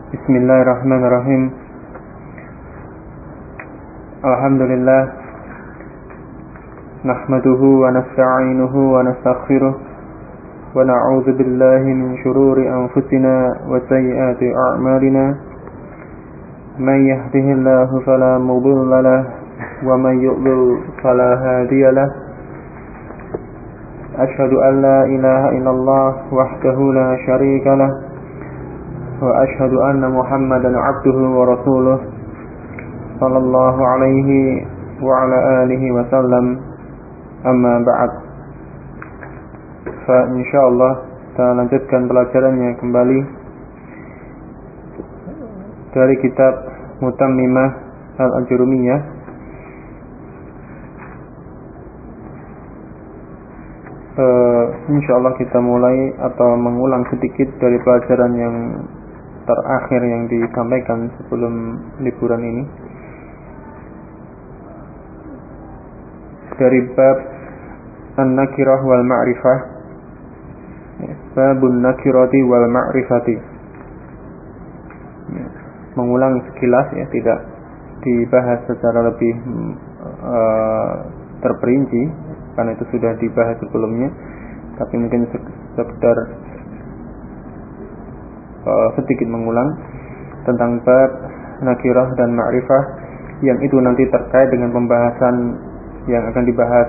Bismillahirrahmanirrahim. Alhamdulillah. Nahmaduhu wa nasta'inuhu wa nastaghfiruh. Wa na'udzu billahi min shururi anfusina wa sayyiati a'malina. Man yahdihillahu fala mudilla lahu wa man yudlil fala hadiya lahu. Asyhadu an la ilaha illallah wahdahu la syarika lahu. Wa ashhadu anna Muhammadan 'abduhu wa rasuluh sallallahu alaihi wa ala alihi wa sallam. Amma ba'd. Fa insyaallah kita lanjutkan pelajarannya kembali dari kitab Mutammimah Al-Ajurumiyah. Insyaallah kita mulai atau mengulang sedikit dari pelajaran yang terakhir yang disampaikan sebelum liburan ini, dari bab an-nakirah wal ma'rifah, babun nakirati wal ma'rifati. Mengulang sekilas ya, tidak dibahas secara lebih terperinci karena itu sudah dibahas sebelumnya, tapi mungkin sekedar sedikit mengulang tentang bab nakirah dan ma'rifah yang itu nanti terkait dengan pembahasan yang akan dibahas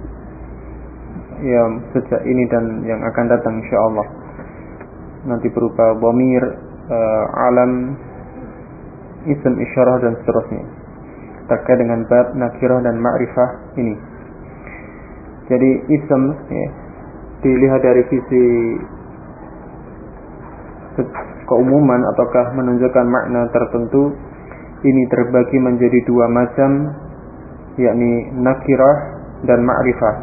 ya sejak ini dan yang akan datang insyaallah, nanti berupa dhamir, alam, isim isyarah dan seterusnya terkait dengan bab nakirah dan ma'rifah ini. Jadi isim ya, dilihat dari sisi keumuman ataukah menunjukkan makna tertentu, ini terbagi menjadi dua macam, yakni nakirah dan ma'rifah.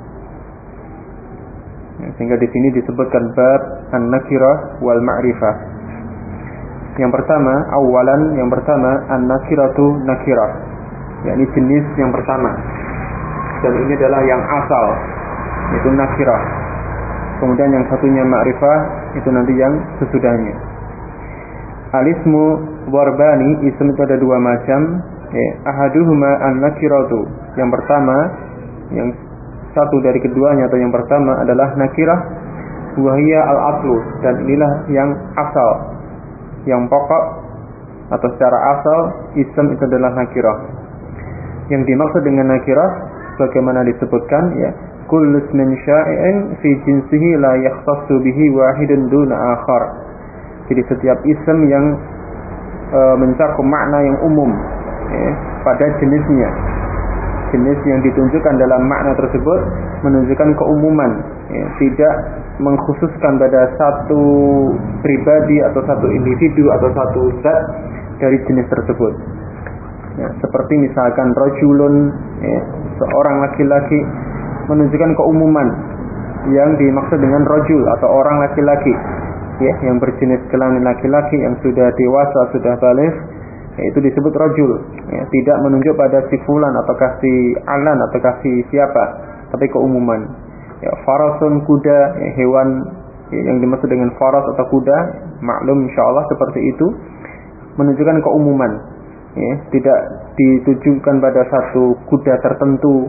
Sehingga di sini disebutkan bab an-nakirah wal ma'rifah. Yang pertama, yang pertama an-nakiratu nakirah, yakni jenis yang pertama, dan ini adalah yang asal, yaitu nakirah. Kemudian yang satunya ma'rifah, itu nanti yang sesudahnya. Al-ismu warbani, ism itu ada dua macam. Ahaduhuma an-nakiratu. Yang pertama, yang satu dari keduanya atau yang pertama adalah nakirah, wahiyya al-aslu, dan inilah yang asal, yang pokok atau secara asal ism itu adalah nakirah. Yang dimaksud dengan nakirah bagaimana disebutkan ya, kullu ismin syai'in fi jinsihi la yakhtassu bihi wahidun duna akhar. Jadi setiap isim yang mencakup makna yang umum ya, pada jenisnya. Jenis yang ditunjukkan dalam makna tersebut menunjukkan keumuman ya, tidak mengkhususkan pada satu pribadi atau satu individu atau satu zat dari jenis tersebut ya, seperti misalkan rajulun ya, seorang laki-laki, menunjukkan keumuman yang dimaksud dengan rajul atau orang laki-laki ya, yang berjenis kelamin laki-laki yang sudah dewasa, sudah baligh ya, itu disebut rajul ya, tidak menunjuk pada si fulan ataukah si alan ataukah si siapa, tapi keumuman ya. Farasun, kuda ya, hewan ya, yang dimaksud dengan faras atau kuda maklum insyaallah seperti itu, menunjukkan keumuman ya, tidak ditujukan pada satu kuda tertentu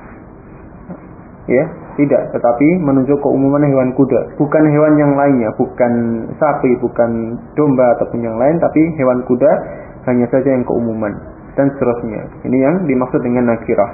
ya, tidak, tetapi menunjuk keumuman hewan kuda, bukan hewan yang lainnya, bukan sapi, bukan domba ataupun yang lain, tapi hewan kuda hanya saja yang keumuman dan seterusnya. Ini yang dimaksud dengan nakirah.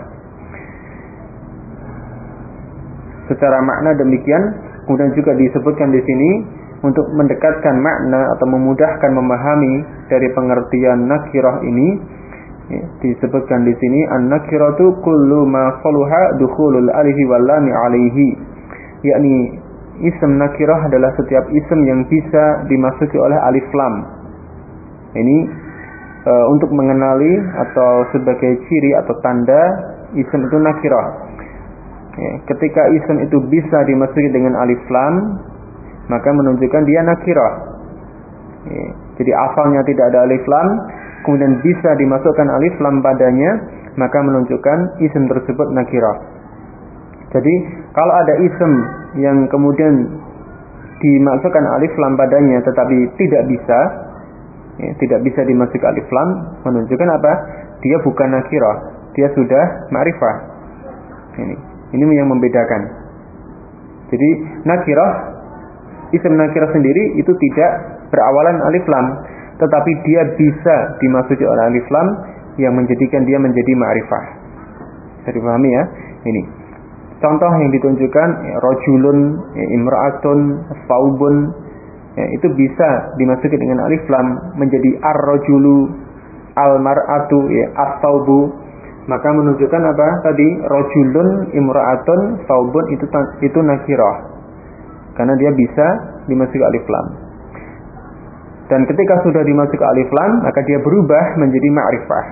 Secara makna demikian, kemudian juga disebutkan di sini untuk mendekatkan makna atau memudahkan memahami dari pengertian nakirah ini. Ya, disebutkan di sini an-nakiratu kullu ma saluha dukhulul alifi wal lam alaihi, yakni isim nakirah adalah setiap isim yang bisa dimasuki oleh alif lam. Ini untuk mengenali atau sebagai ciri atau tanda isim itu nakirah ya, ketika isim itu bisa dimasuki dengan alif lam, maka menunjukkan dia nakirah ya. Jadi asalnya tidak ada alif lam, kemudian bisa dimasukkan alif lam padanya, maka menunjukkan isim tersebut nakirah. Jadi kalau ada isim yang kemudian dimasukkan alif lam padanya tetapi tidak bisa tidak bisa dimasukkan alif lam, menunjukkan apa? Dia bukan nakirah, dia sudah ma'rifah. Ini yang membedakan. Jadi nakirah, isim nakirah sendiri itu tidak berawalan alif lam, tetapi dia bisa dimasuki oleh alif lam yang menjadikan dia menjadi ma'rifah. Bisa dipahami ya? Ini contoh yang ditunjukkan, rajulun, imra'atun, saubun, itu bisa dimasuki dengan alif lam menjadi ar-rajulu, al-mar'atu, as-saubu. Maka menunjukkan apa? Tadi rajulun, imra'atun, saubun itu nakirah. Karena dia bisa dimasuki alif lam. Dan ketika sudah dimasuki alif lam, maka dia berubah menjadi ma'rifah.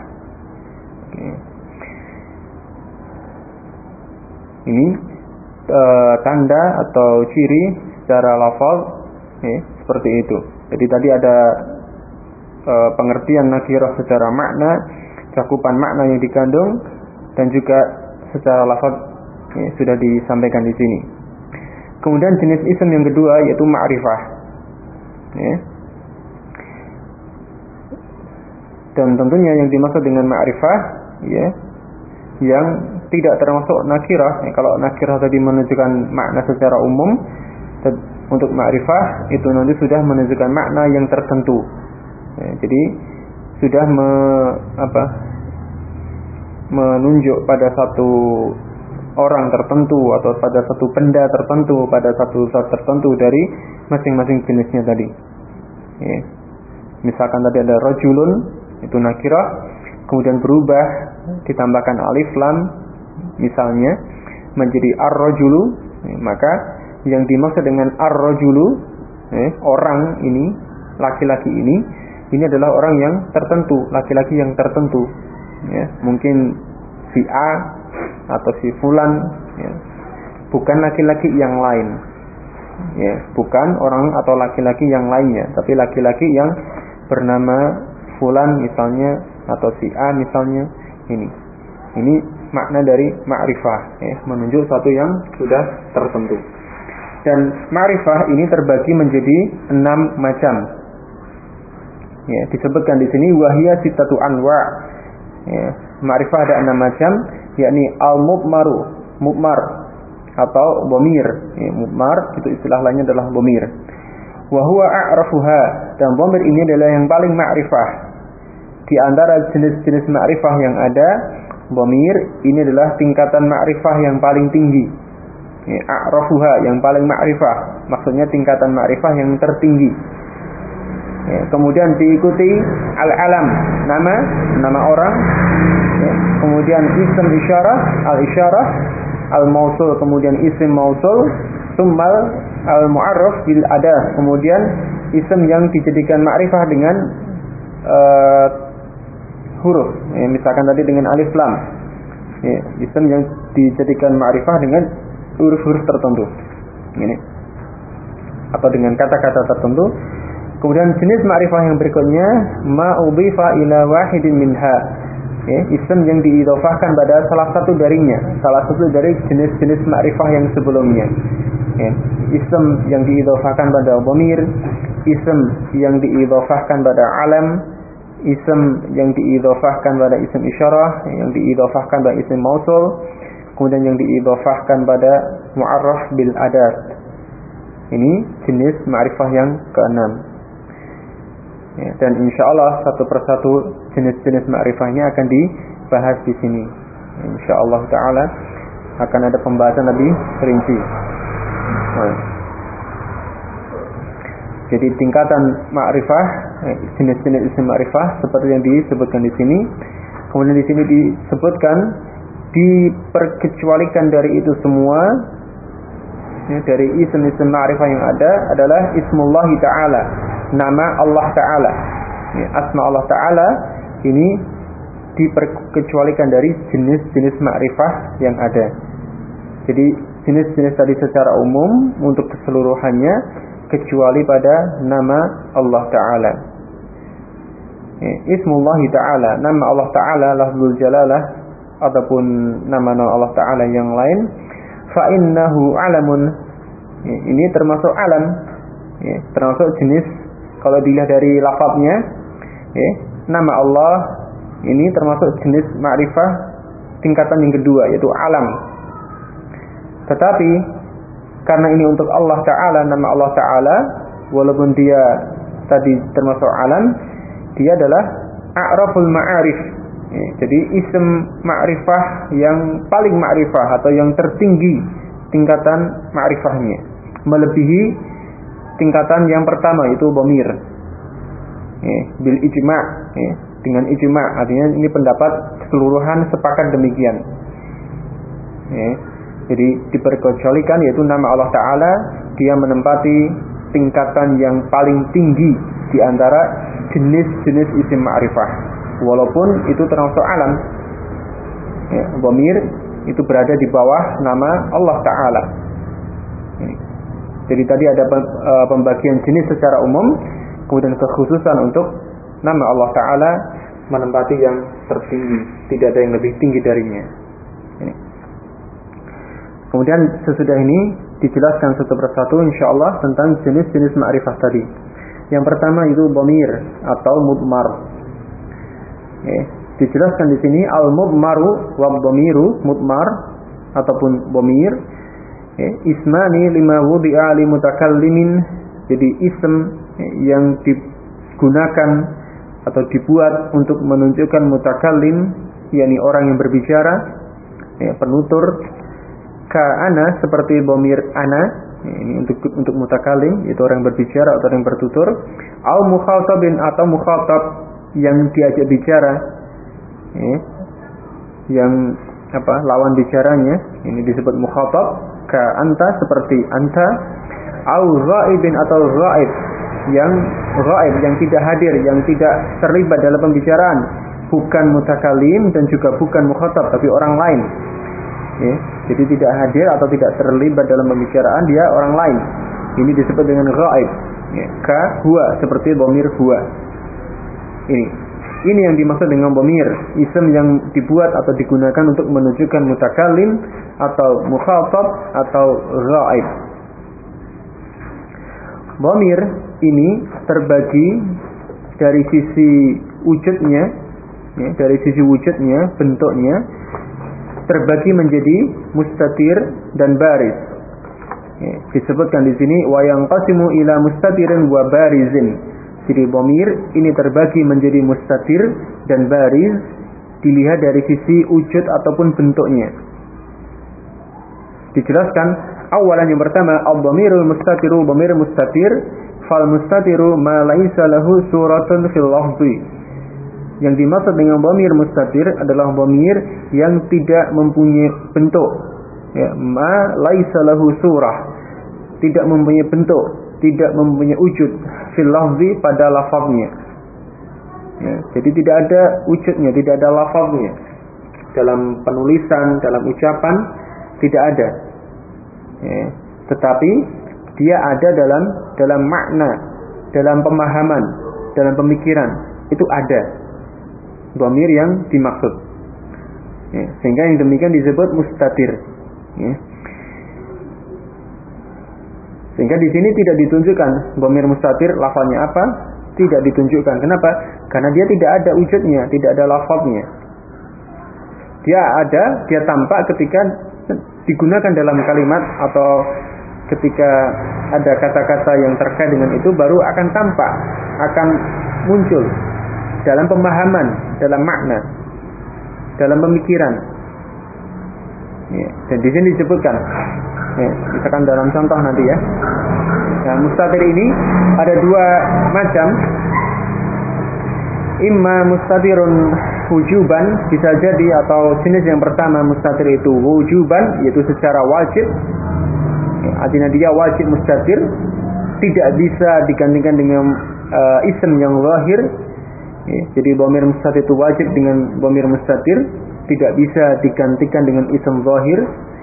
Ini tanda atau ciri secara lafaz seperti itu. Jadi tadi ada pengertian nakirah secara makna, cakupan makna yang dikandung, dan juga secara lafaz sudah disampaikan di sini. Kemudian jenis isim yang kedua yaitu ma'rifah. Dan tentunya yang dimaksud dengan ma'rifah yang tidak termasuk nakirah. Kalau nakirah tadi menunjukkan makna secara umum, untuk ma'rifah itu nanti sudah menunjukkan makna yang tertentu. Jadi sudah menunjuk pada satu orang tertentu atau pada satu benda tertentu, pada satu zat tertentu dari masing-masing jenisnya tadi. Misalkan tadi ada rajulun, itu nakirah, kemudian berubah ditambahkan alif lam misalnya menjadi ar-rajulu, maka yang dimaksud dengan ar-rajulu, orang ini, laki-laki ini adalah orang yang tertentu, laki-laki yang tertentu. Mungkin si A atau si fulan, bukan laki-laki yang lain. Bukan orang atau laki-laki yang lainnya, tapi laki-laki yang bernama fulan misalnya, atau si A misalnya. Ini makna dari ma'rifah, menunjuk satu yang sudah tertentu. Dan ma'rifah ini terbagi menjadi 6 macam. Disebutkan di sini wahiyya sittatu anwa'. Ma'rifah ada 6 macam, yakni al-mudmaru, mudmar atau dhamir. Mudmar itu istilah lainnya adalah dhamir. Wa huwa a'rafuha, dan dhamir ini adalah yang paling ma'rifah. Di antara jenis-jenis ma'rifah yang ada, dhamir ini adalah tingkatan ma'rifah yang paling tinggi. A'rafuha, yang paling ma'rifah, maksudnya tingkatan ma'rifah yang tertinggi. Kemudian diikuti al-alam, nama orang. Kemudian isim isyarah, al-isyarah, al-mausul, kemudian isim mausul, summal al-mu'arraf bil adah, kemudian isim yang dijadikan ma'rifah dengan huruf. Misalkan tadi dengan alif lam. Isim yang dijadikan ma'rifah dengan huruf-huruf tertentu. Ini. Atau dengan kata-kata tertentu. Kemudian jenis ma'rifah yang berikutnya ma'udhifa ila wahidin minha. Isim yang diidhofahkan pada salah satu darinya, salah satu dari jenis-jenis ma'rifah yang sebelumnya. Isim yang diidhofahkan pada dhamir, isim yang diidhofahkan pada alam, isim yang diidhofahkan pada isim isyarah, yang diidhofahkan pada isim mausul, kemudian yang diidhofahkan pada mu'arraf bil adat. Ini jenis ma'rifah yang ke-6. Dan insyaallah satu persatu jenis-jenis ma'rifahnya akan dibahas di sini. Insyaallah taala akan ada pembahasan lebih rinci. Jadi tingkatan ma'rifah, jenis-jenis isim ma'rifah seperti yang disebutkan di sini. Kemudian di sini disebutkan diperkecualikan dari itu semua, dari isim-isim ma'rifah yang ada adalah ismullahi ta'ala, nama Allah ta'ala. Asma Allah ta'ala ini diperkecualikan dari jenis-jenis ma'rifah yang ada. Jadi jenis-jenis tadi secara umum untuk keseluruhannya, kecuali pada nama Allah ta'ala. Ismullahi ta'ala, nama Allah ta'ala, lafzul jalalah, ataupun nama-nama Allah ta'ala yang lain, fa'innahu alamun. Ini termasuk alam, termasuk jenis. Kalau dilihat dari lafaznya, Nama Allah ini termasuk jenis ma'rifah tingkatan yang kedua, yaitu alam. Tetapi karena ini untuk Allah Ta'ala, nama Allah Ta'ala, walaupun dia tadi termasuk alam, dia adalah a'raful ma'arif. Jadi ism ma'rifah yang paling ma'rifah atau yang tertinggi tingkatan ma'rifahnya, melebihi tingkatan yang pertama, yaitu dhamir. Bil ijma', dengan ijma', artinya ini pendapat keseluruhan sepakat demikian. Jadi diperkecualikan, yaitu nama Allah Ta'ala dia menempati tingkatan yang paling tinggi di antara jenis-jenis isim ma'rifah, walaupun itu termasuk alam. Dhamir itu berada di bawah nama Allah Ta'ala. Jadi tadi ada pembagian jenis secara umum, kemudian kekhususan untuk nama Allah Ta'ala menempati yang tertinggi, tidak ada yang lebih tinggi darinya. Kemudian sesudah ini dijelaskan satu persatu insyaallah tentang jenis-jenis ma'rifah tadi. Yang pertama itu dhamir atau mudmar. Dijelaskan di sini al-mudmaru wa dhamiru, mudmar ataupun dhamir, ismani lima wudi'a li mutakallimin. Jadi ism yang digunakan atau dibuat untuk menunjukkan mutakallim, yakni orang yang berbicara, penutur. Ka ana, seperti dhamir ana, ini untuk mutakallim, yaitu orang yang berbicara atau orang yang bertutur. Au mukhatabin, atau mukhatab yang diajak bicara, yang lawan bicaranya, ini disebut mukhatab. Ka anta, seperti anta. Au ghaibin, atau ghaib yang tidak hadir, yang tidak terlibat dalam pembicaraan, bukan mutakallim dan juga bukan mukhatab, tapi orang lain. Jadi tidak hadir atau tidak terlibat dalam pembicaraan, dia orang lain. Ini disebut dengan ghaib. Ka huwa, seperti dhamir huwa. Ini yang dimaksud dengan dhamir, isim yang dibuat atau digunakan untuk menunjukkan mutakallim atau mukhatab atau ghaib. Dhamir ini terbagi dari sisi wujudnya, bentuknya terbagi menjadi mustatir dan baris. Disebutkan di sini wa yanqasimu ila mustatirin wa barizin. Jadi dhamir ini terbagi menjadi mustatir dan baris dilihat dari sisi wujud ataupun bentuknya. Dijelaskan awalan yang pertama ad-dhamirul mustatiru, dhamir mustatir, fal mustatiru ma laisa lahu suratun fil lafzi. Yang dimaksud dengan dhamir mustatir adalah dhamir yang tidak mempunyai bentuk. Ma laisa lahu surah, tidak mempunyai bentuk, tidak mempunyai wujud fil lafzi, pada lafaznya. Jadi tidak ada wujudnya, tidak ada lafaznya. Dalam penulisan, dalam ucapan tidak ada. Tetapi dia ada dalam makna, dalam pemahaman, dalam pemikiran, itu ada dhamir yang dimaksud. Sehingga yang demikian disebut mustatir. Sehingga di sini tidak ditunjukkan dhamir mustatir lafaznya apa, tidak ditunjukkan. Kenapa? Karena dia tidak ada wujudnya, tidak ada lafaznya. Dia tampak ketika digunakan dalam kalimat, atau ketika ada kata-kata yang terkait dengan itu baru akan tampak, akan muncul dalam pemahaman, dalam makna, dalam pemikiran. Dan di sini disebutkan, misalkan dalam contoh nanti ya. Nah, mustatir ini ada dua macam. Imma mustatirun wujuban, bisa jadi, atau jenis yang pertama mustatir itu wujuban, yaitu secara wajib. Artinya dia wajib mustatir, tidak bisa digantikan dengan ism yang zahir. Jadi dhamir mustatir itu wajib dengan dhamir mustatir, tidak bisa digantikan dengan ism zahir.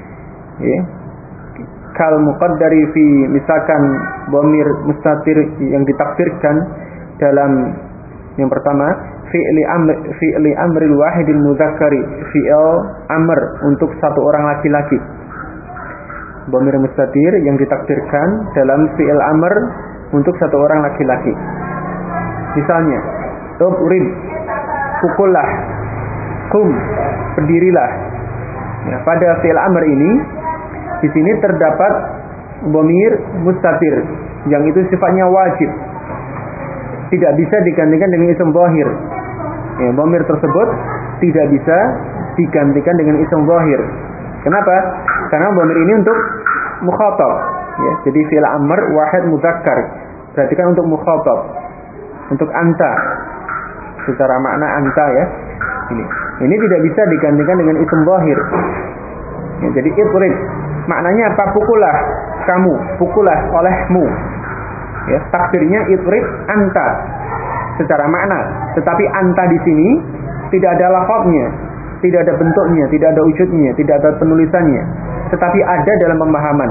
Kal muqaddari fi, misalkan dhamir mustatir yang ditakdirkan dalam yang pertama fi'li amril wahidil mudzakkari, fi'il amr untuk satu orang laki-laki. Dhamir mustatir yang ditakdirkan dalam fi'il amr untuk satu orang laki-laki. Misalnya Tubrib, pukullah. Qum, berdirilah. Ya, pada fi'il amr ini di sini terdapat dhamir mustatir yang itu sifatnya wajib. Tidak bisa digantikan dengan isim zahir. Ya, dhamir tersebut tidak bisa digantikan dengan isim zahir. Kenapa? Karena dhamir ini untuk mukhatab. Ya, jadi fi'il amr wahid mudzakkar. Berarti kan untuk mukhatab. Untuk anta. Secara makna anta ya. Ini tidak bisa digantikan dengan isim zahir. Ya, jadi idrib maknanya apa? Pukullah kamu, pukullah olehmu. Ya, takdirnya idrib anta secara makna. Tetapi anta di sini tidak ada lafadznya, tidak ada bentuknya, tidak ada wujudnya, tidak ada penulisannya, tetapi ada dalam pemahaman.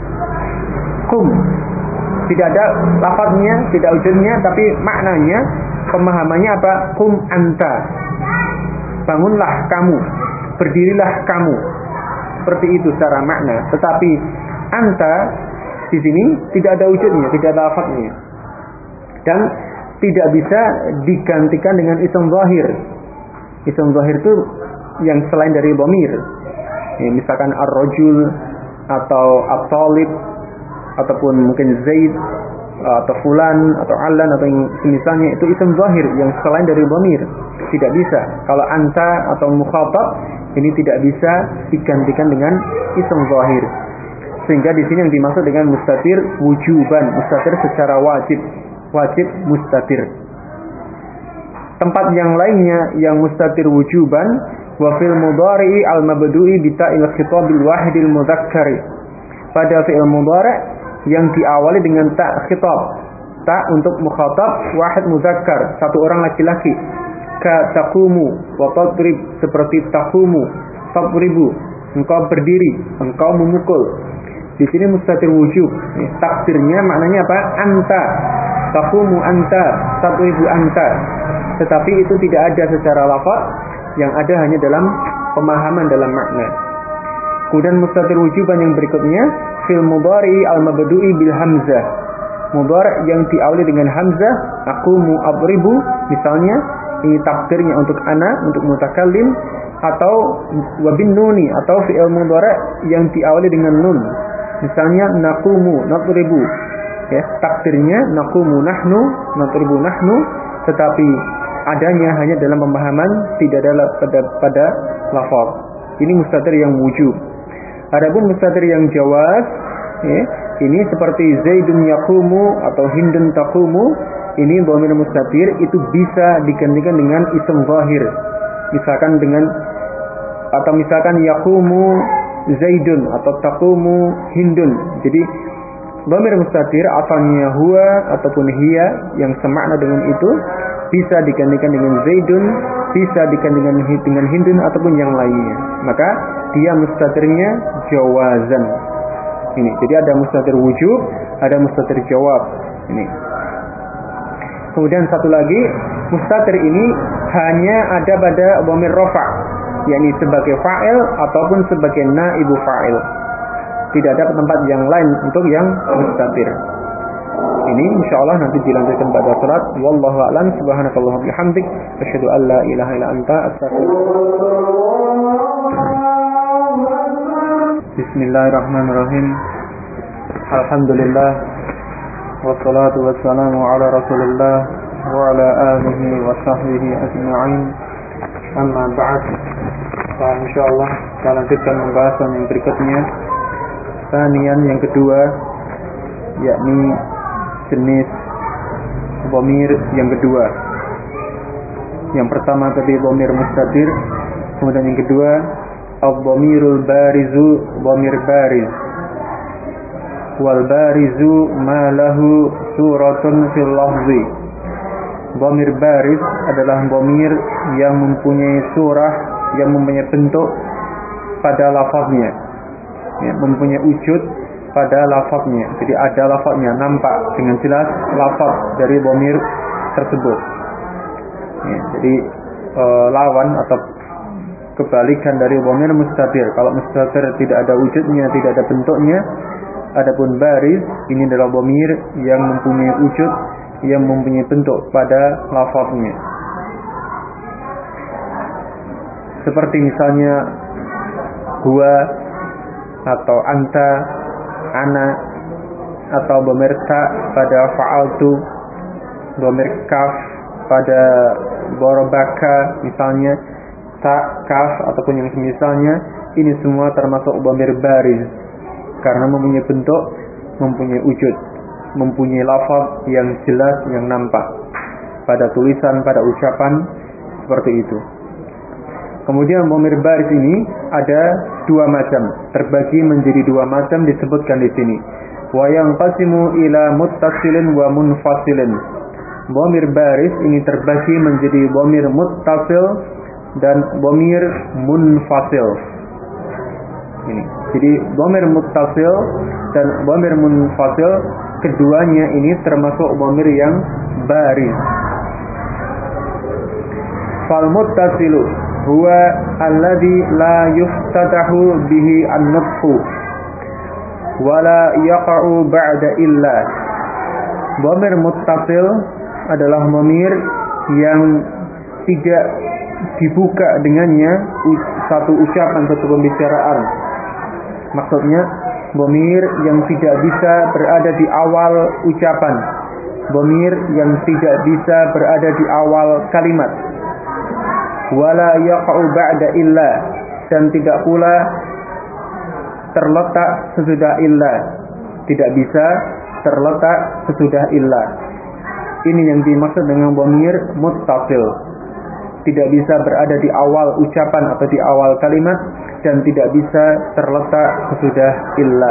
Qum, tidak ada lafadznya, tidak wujudnya, tapi maknanya, pemahamannya apa? Qum anta, bangunlah kamu, berdirilah kamu. Seperti itu secara makna. Tetapi anta di sini tidak ada wujudnya, tidak ada lafadznya, dan tidak bisa digantikan dengan isim zahir. Isim zahir itu yang selain dari dhamir. Ya, misalkan ar-rajul atau at-talib ataupun mungkin Zaid atau fulan atau alan atau yang semisalnya, itu isim zahir yang selain dari dhamir. Tidak bisa. Kalau anta atau mukhatab ini tidak bisa digantikan dengan isim zahir. Sehingga di sini yang dimaksud dengan mustatir wujuban, mustatir secara wajib, wajib mustatir. Tempat yang lainnya yang mustatir wujuban wa fil mudhari'i al mabdu'i bi ta'il khitabil wahidil mudzakkari. Pada fi'il mudhari' yang diawali dengan ta khitab, ta untuk mukhatab wahid mudzakkar, satu orang laki-laki. Ka taqumu wa tadrib, seperti taqumu, tadribu, engkau berdiri, engkau memukul. Di sini mustatir wujub. Takdirnya maknanya apa? Anta, taqumu anta, tadribu anta. Tetapi itu tidak ada secara lafaz, yang ada hanya dalam pemahaman, dalam makna. Kemudian mustatir wujuban yang berikutnya fil mudhari al mabdu'i bil hamzah. Mudhari yang diawali dengan hamzah, aqumu adribu misalnya, ini takdirnya untuk ana, untuk mutakallim, atau wabin nuni, atau fi'il mudhari yang diawali dengan nun. Misalnya naqumu nadribu. Ya, takdirnya naqumu nahnu, nadribu nahnu, tetapi adanya hanya dalam pemahaman, tidak ada pada lafaz. Ini mustatir yang wujub. Adapun mustatir yang jawaz, ya, ini seperti Zaidun yaqumu atau Hindun taqumu, ini dhamir mustatir itu bisa digantikan dengan isim zahir. Misalkan yaqumu Zaidun atau taqumu Hindun. Jadi dhamir mustatir asalnya huwa ataupun hiya yang semakna dengan itu bisa digantikan dengan Zaidun, bisa digantikan dengan Hindun ataupun yang lainnya. Maka dia mustatirnya jawazan. Ini. Jadi ada mustatir wujub, ada mustatir jawab. Ini. Kemudian satu lagi, mustatir ini hanya ada pada dhamir rafa', yakni sebagai fa'il ataupun sebagai naibu fa'il. Tidak ada tempat yang lain untuk yang mustatir. Ini insyaallah nanti dilanjutkan pada salat. Wallahu a'lam. Subhanakallahumma bihamdik, asyhadu an la ilaha illa anta, astaghfiruka. Bismillahirrahmanirrahim. Alhamdulillah, wassalatu wassalamu ala Rasulillah wa ala alihi wa sahbihi ajma'in. Amma ba'd. Insyaallah kita lanjutkan pembahasan yang berikutnya. Tanian yang kedua, yakni jenis dhamir yang kedua. Yang pertama tadi dhamir mustatir, kemudian yang kedua ad-dhamirul barizu, dhamir bariz. Wal barizu ma lahu suratun fil lafzi. Dhamir bariz adalah dhamir yang mempunyai surah, yang mempunyai bentuk pada lafaznya, ya, mempunyai wujud pada lafaznya. Jadi ada lafaznya, nampak dengan jelas lafaz dari dhamir tersebut. Ya, jadi lawan atau kebalikan dari dhamir mustatir. Kalau mustatir tidak ada wujudnya, tidak ada bentuknya. Adapun bariz ini adalah dhamir yang mempunyai wujud, yang mempunyai bentuk pada lafaznya. seperti misalnya huwa atau anta, ana, atau dhamir ta pada fa'altu, dhamir kaf pada darabaka misalnya, ta, kaf ataupun yang semisalnya. Ini semua termasuk dhamir bariz karena mempunyai bentuk, mempunyai wujud, mempunyai lafaz yang jelas, yang nampak pada tulisan, pada ucapan, seperti itu. Kemudian dhamir bariz ini ada dua macam, terbagi menjadi dua macam disebutkan di sini. Wa yanqasimu ila muttasilin wa munfasilin. Dhamir bariz ini terbagi menjadi dhamir muttasil dan dhamir munfasil. Ini. Jadi dhamir muttasil dan dhamir munfasil, keduanya ini termasuk dhamir yang bariz. Fal muttasilu huwa alladhi la yuftatahu bihi an-nutqu wa la yaqa'u ba'da illa. Dhamir muttasil adalah dhamir yang tidak dibuka dengannya satu ucapan, satu pembicaraan. Maksudnya dhamir yang tidak bisa berada di awal ucapan, dhamir yang tidak bisa berada di awal kalimat. Wala yaqa'u ba'da illa, dan tidak pula terletak sesudah illa, tidak bisa terletak sesudah illa. Ini yang dimaksud dengan dhamir muttasil. Tidak bisa berada di awal ucapan atau di awal kalimat, dan tidak bisa terletak sesudah illa.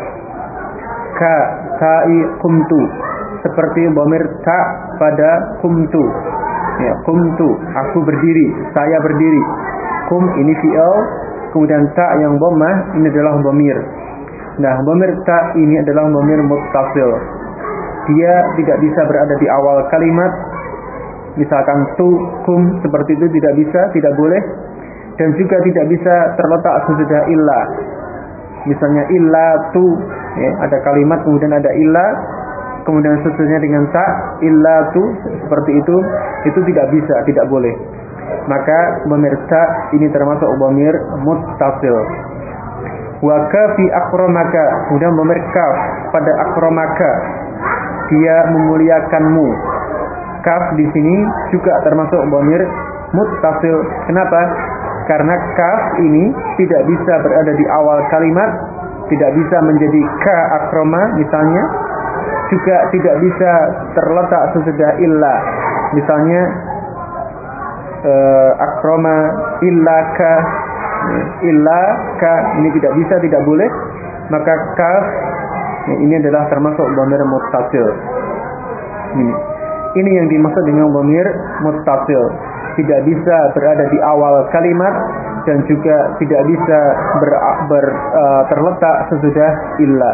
Ka, ta'i, kumtu, seperti dhamir ta pada kumtu. Ya, kumtu, aku berdiri, saya berdiri. Kum ini fi'il, kemudian ta yang dhammah ini adalah dhamir. Nah, dhamir ta ini adalah dhamir muttasil. Dia tidak bisa berada di awal kalimat. Misalkan tu, kum, seperti itu tidak bisa, tidak boleh. Dan juga tidak bisa terletak sesudah illa. Misalnya illa tu, ya, ada kalimat kemudian ada illa, kemudian seterusnya dengan ta, illa tu, seperti itu tidak bisa, tidak boleh. Maka dhamir ta ini termasuk dhamir muttasil. Wa kafi akramaka, kemudian dhamir kaf pada akramaka, dia memuliakanmu. Kaf di sini juga termasuk dhamir muttasil. Kenapa? Karena kaf ini tidak bisa berada di awal kalimat, tidak bisa menjadi ka akrama misalnya, juga tidak bisa terletak sesudah illa. Misalnya akrama illa ka ini tidak bisa, tidak boleh. Maka kaf ini adalah termasuk dhamir muttasil. Ini yang dimaksud dengan dhamir muttasil. Tidak bisa berada di awal kalimat dan juga tidak bisa terletak sesudah illa.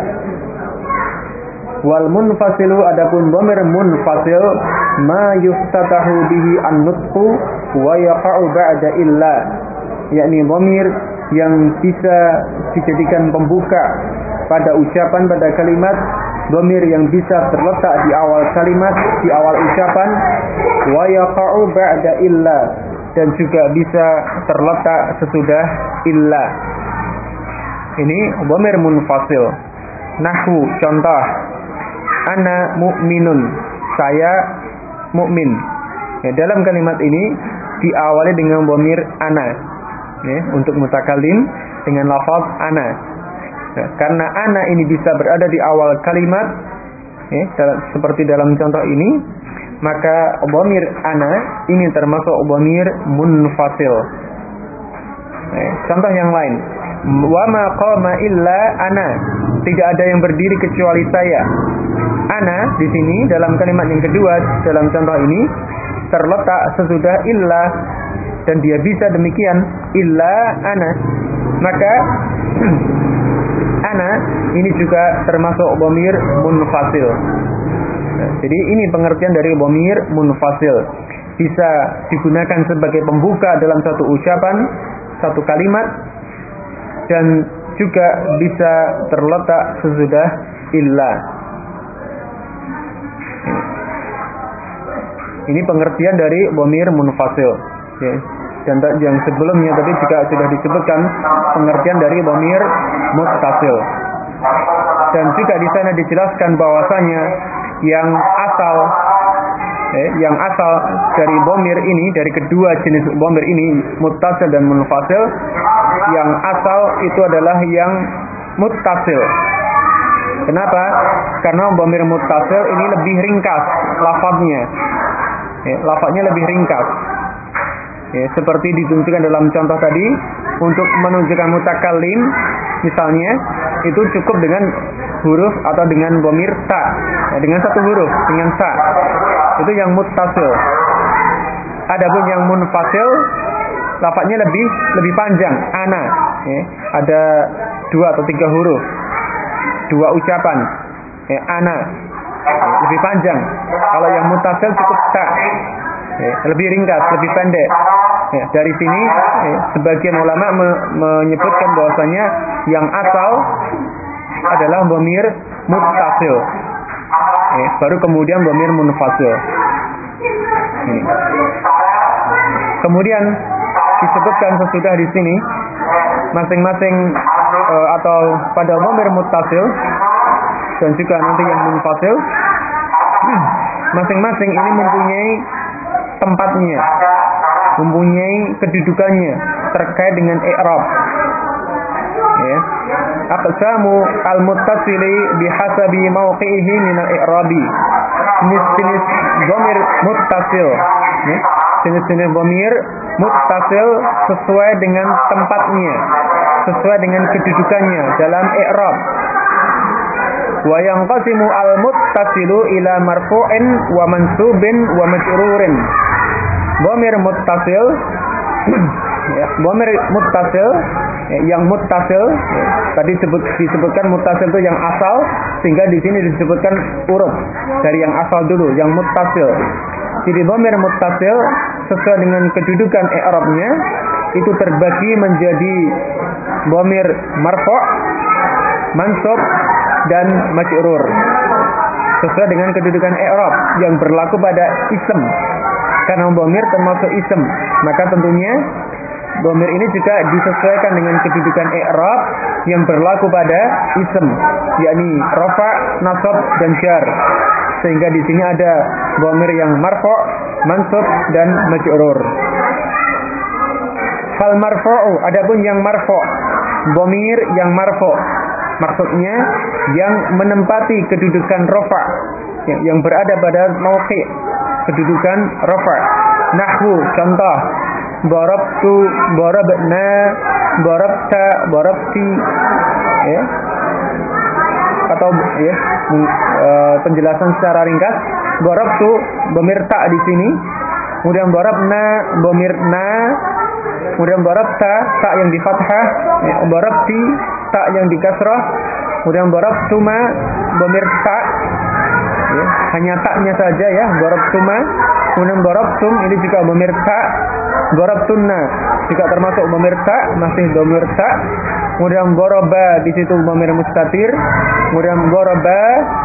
Wal munfasilu, adapun dhamir munfasil, ma yuftatahu bihi an-nutqu wa yaqa'u ba'da illa, yakni dhamir yang bisa dijadikan pembuka pada ucapan, pada kalimat, dhamir yang bisa terletak di awal kalimat, di awal ucapan, wa yaqa'u ba'da illa, dan juga bisa terletak sesudah illa. Ini dhamir munfasil. Nahwu, contoh, ana mu'minun, saya mukmin. Ya, dalam kalimat ini diawali dengan dhamir ana, ya, untuk mutakallim dengan lafaz ana. Nah, karena ana ini bisa berada di awal kalimat, ya, seperti dalam contoh ini, maka dhamir ana ini termasuk dhamir munfasil. Contoh yang lain, wa ma qama illa ana, tidak ada yang berdiri kecuali saya. Ana di sini dalam kalimat yang kedua dalam contoh ini terletak sesudah illa, dan dia bisa demikian, illa ana. Maka ana ini juga termasuk dhamir munfasil. Jadi ini pengertian dari dhamir munfasil. Bisa digunakan sebagai pembuka dalam satu ucapan, satu kalimat, dan juga bisa terletak sesudah illa. Ini pengertian dari dhamir munfasil. Dan yang sebelumnya tadi juga sudah disebutkan pengertian dari dhamir muttasil. Dan juga di sana dijelaskan bahwasanya yang asal dari dhamir ini, dari kedua jenis dhamir ini, muttasil dan munfasil, yang asal itu adalah yang muttasil. Kenapa? Karena dhamir muttasil ini lebih ringkas lafadznya. Lafadznya lebih ringkas. Seperti ditunjukkan dalam contoh tadi, untuk menunjukkan mutakallim misalnya itu cukup dengan huruf atau dengan dhamir ta, dengan satu huruf, dengan sa. Itu yang muttasil. Adapun yang munfasil, lafadznya lebih panjang, ana. Ada 2 atau 3 huruf, 2 ucapan, ana, lebih panjang. Kalau yang muttasil cukup ta, lebih ringkas, lebih pendek. Dari sini sebagian ulama menyebutkan bahwasanya yang asal adalah dhamir muttasil, baru kemudian dhamir munfasil. Kemudian disebutkan sesudah di sini masing-masing atau pada dhamir muttasil dan juga nanti yang munfasil, masing-masing ini mempunyai tempatnya, mempunyai kedudukannya terkait dengan i'rab. Aqsamu al-muttasili bihasabi mawqi'ihi min al-i'rabi. Jenis-jenis dhamir muttasil, jenis-jenis dhamir muttasil sesuai dengan tempatnya, sesuai dengan kedudukannya dalam i'rab. Wa yanqasimu al-muttasilu ila marfu'in wa mansubin wa majrurin. Dhamir muttasil, dhamir muttasil, yang muttasil, tadi disebutkan muttasil itu yang asal, sehingga di sini disebutkan uruf dari yang asal dulu, yang muttasil. Jadi dhamir muttasil sesuai dengan kedudukan i'rabnya itu terbagi menjadi dhamir marfu', mansub dan majrur. Sesuai dengan kedudukan i'rab yang berlaku pada ism. Karena dhamir termasuk ism, maka tentunya dhamir ini juga disesuaikan dengan kedudukan i'rab yang berlaku pada ism, yakni rafa, nasab dan jar. Sehingga di sini ada dhamir yang marfu', mansub dan majrur. Fal marfu'u, adapun yang marfu', dhamir yang marfu', maksudnya yang menempati kedudukan rafa, yang berada pada mauqi', kedudukan rafa. Nahwu, contoh, darabtu, darabna, darabta, darabti, atau penjelasan secara ringkas, darabtu dhamir ta di sini, kemudian darabna dhamir na, kemudian darabta ta yang di fathah, darabti ta yang di kasrah, kemudian darabtuma dhamir ta, hanya taknya saja ya, darabtuma, kemudian darabtum ini juga dhamir ta, darabtunna juga termasuk dhamir ta, masih dhamir ta. Kemudian daraba di situ dhamir mustatir, kemudian daraba,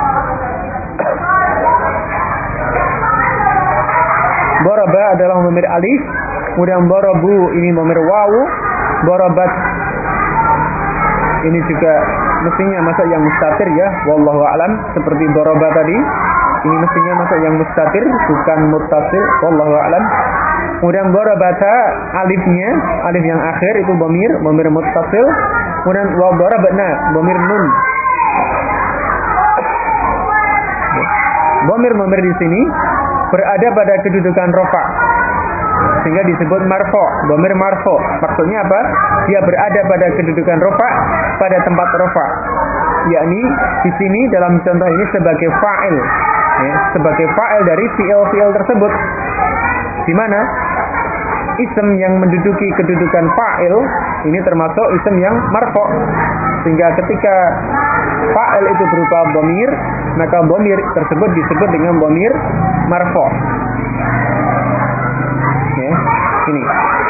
daraba adalah dhamir alif, kemudian darabu ini dhamir wawu, darabat ini juga mestinya masuk yang mustatir ya, wallahu a'lam. Seperti daraba tadi, ini mestinya masuk yang mustatir, bukan muttasil, wallahu a'lam. Kemudian darabata, alifnya, alif yang akhir itu dhamir muttasil. Kemudian wa darabna, dhamir nun. Dhamir di sini berada pada kedudukan rafa, sehingga disebut marfu', dhamir marfu'. Maksudnya apa? Dia berada pada kedudukan rafa, pada tempat rafa. Yakni di sini dalam contoh ini sebagai fa'il, sebagai fa'il dari fi'il tersebut. Di mana ism yang menduduki kedudukan fa'il ini termasuk ism yang marfu'. Sehingga ketika fa'il itu berupa dhamir, maka dhamir tersebut disebut dengan dhamir marfu'. Ini.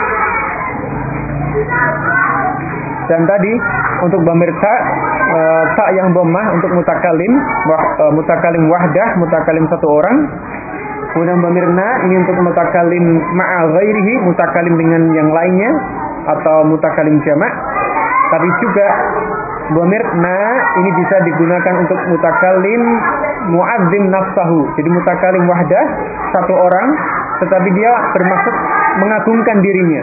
Dan tadi untuk dhamir ta yang dhammah untuk mutakalim wahdah, mutakalim satu orang, Kemudian dhamir na ini untuk mutakalim ma'a ghairihi, mutakalim dengan yang lainnya atau mutakalim jamak. Tapi juga dhamir na ini bisa digunakan untuk mutakalim mu'azzim nafsahu. Jadi mutakalim wahdah, satu orang, tetapi dia bermaksud mengagungkan dirinya.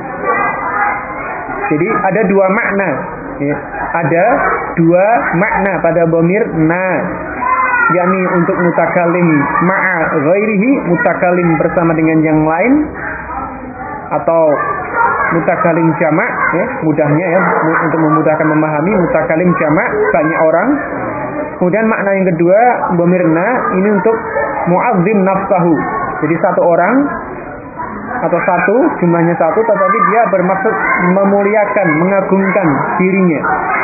Jadi ada dua makna, ya. Ada dua makna pada dhamir na, yakni untuk mutakalim ma'a ghairihi, mutakalim bersama dengan yang lain, atau mutakalim jamak, ya, mudahnya ya, untuk memudahkan memahami mutakalim jamak banyak orang. Kemudian makna yang kedua dhamir na ini untuk mu'azzim nafsahu. Jadi satu orang atau satu, jumlahnya satu, tetapi dia bermaksud memuliakan, mengagungkan dirinya.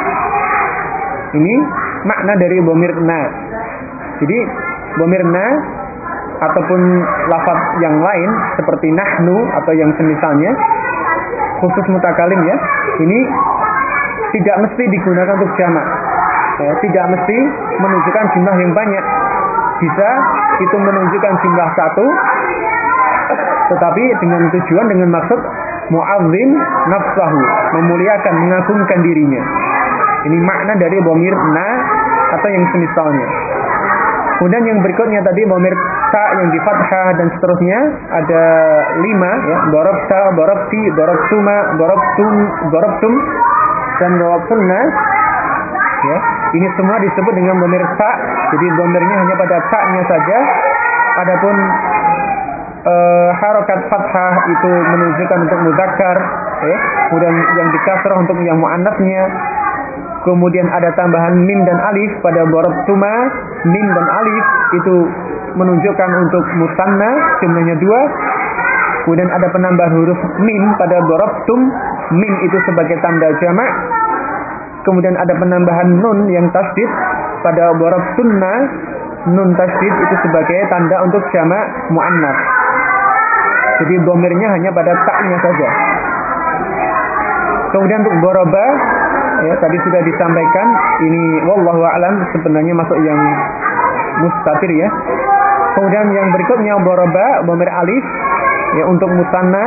Ini makna dari dhamir na. Jadi dhamir na ataupun lafaz yang lain seperti nahnu atau yang semisalnya, khusus mutakalim ya, ini tidak mesti digunakan untuk jamak, ya, tidak mesti menunjukkan jumlah yang banyak. Bisa itu menunjukkan jumlah satu, tetapi dengan tujuan, dengan maksud mu'azzim nafsahu, memuliakan, mengagungkan dirinya. Ini makna dari dhamir na atau yang semisalnya. Kemudian yang berikutnya tadi dhamir ta yang di fathah dan seterusnya ada 5 ya, darabta, darabti, darabtuma, darabtum dan darabtunna. Ya, ini semua disebut dengan dhamir ta. Jadi dhamirnya hanya pada ta-nya saja. Adapun harokat fathah itu menunjukkan untuk mudzakkar, ya. Kemudian yang dikasrah untuk yang muannasnya. Kemudian ada tambahan mim dan alif pada darabtuma, mim dan alif itu menunjukkan untuk musanna, jumlahnya 2. Kemudian ada penambah huruf mim pada darabtum, mim itu sebagai tanda jamak. Kemudian ada penambahan nun yang tasdid pada darabtunna, nun tasdid itu sebagai tanda untuk jamak muannas. Jadi dhamirnya hanya pada ta-nya saja. Kemudian untuk daraba, ya tadi sudah disampaikan, ini wallahu a'lam sebenarnya masuk yang mustatir ya. Kemudian yang berikutnya daraba, dhamir alif ya untuk musanna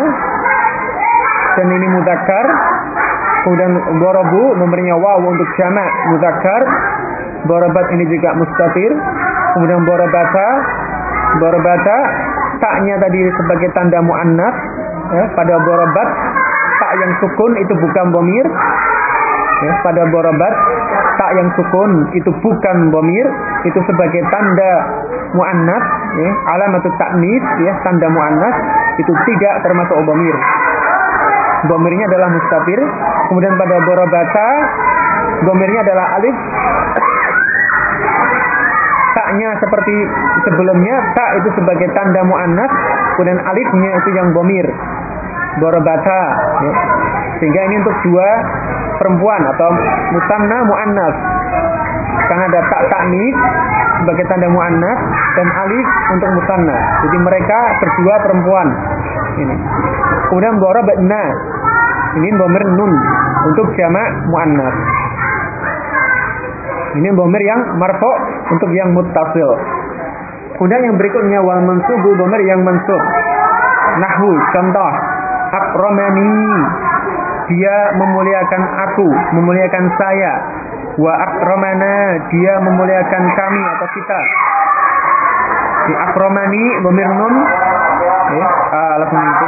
dan ini mudzakkar. Kemudian darabu, dhamirnya waw untuk jamak mudzakkar. Darabat ini juga mustatir. Kemudian darabata, ta-nya tadi sebagai tanda muannas ya, pada darabat ta yang sukun itu bukan dhamir. Ya, pada darabat ta yang sukun itu bukan dhamir, itu sebagai tanda muannas ya, alamatut ta'nis ya, tanda muannas, itu tidak termasuk dhamir. Dhamirnya adalah mustatir. Kemudian pada darabata dhamirnya adalah alif. Ta-nya seperti sebelumnya, ta itu sebagai tanda muannas, kemudian alifnya itu yang dhamir. Darabata ya. Sehingga ini untuk dua perempuan atau musanna muannas. Karena ada ta ta'nis sebagai tanda muannas dan alif untuk musanna. Jadi mereka berdua perempuan. Ini. Kemudian darabna. Ini dhamir nun untuk jamak muannas. Ini dhamir yang marfu' untuk yang muttasil. Kemudian yang berikutnya wal mansubu, dhamir yang mansub. Nahwu, contoh akramani, dia memuliakan aku, memuliakan saya. Wa akramana, dia memuliakan kami atau kita. Di akramani dhamir nun alafun itu.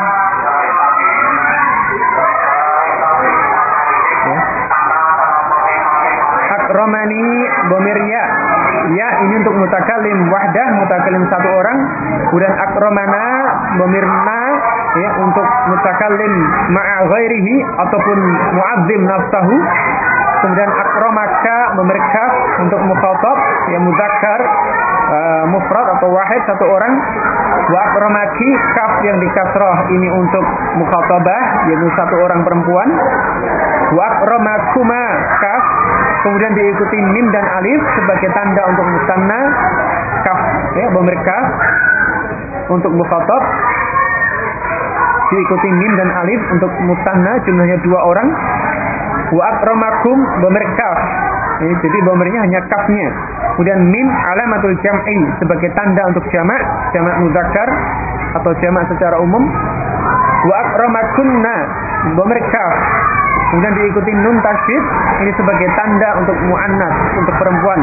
Akramani dhamir ya. Ya ini untuk mutakalim wahdah, mutakalim satu orang. Kemudian akramana dhamir na ya untuk mutakalim ma'a ghairihi ataupun mu'azzim nafsahu. Kemudian akramaka dhamir kaf untuk mukhatab ya mudzakkar mufrad atau wahid satu orang. Wa akramaki kaf yang dikasrah ini untuk mukhatabah yaitu satu orang perempuan. Wa akramakuma kaf kemudian diikuti mim dan alif sebagai tanda untuk musanna, kaf ya dhamir kaf untuk mukhatab diikuti mim dan alif untuk musanna jumlahnya 2 orang. Wa akramakum dhamir kaf. Jadi dhamirnya hanya kafnya. Kemudian mim alamatul jam'i sebagai tanda untuk jamak muzakkar atau jamak secara umum. Wa akramakunna dhamir kaf. Kemudian diikuti nun tasydid, ini sebagai tanda untuk muannats, untuk perempuan.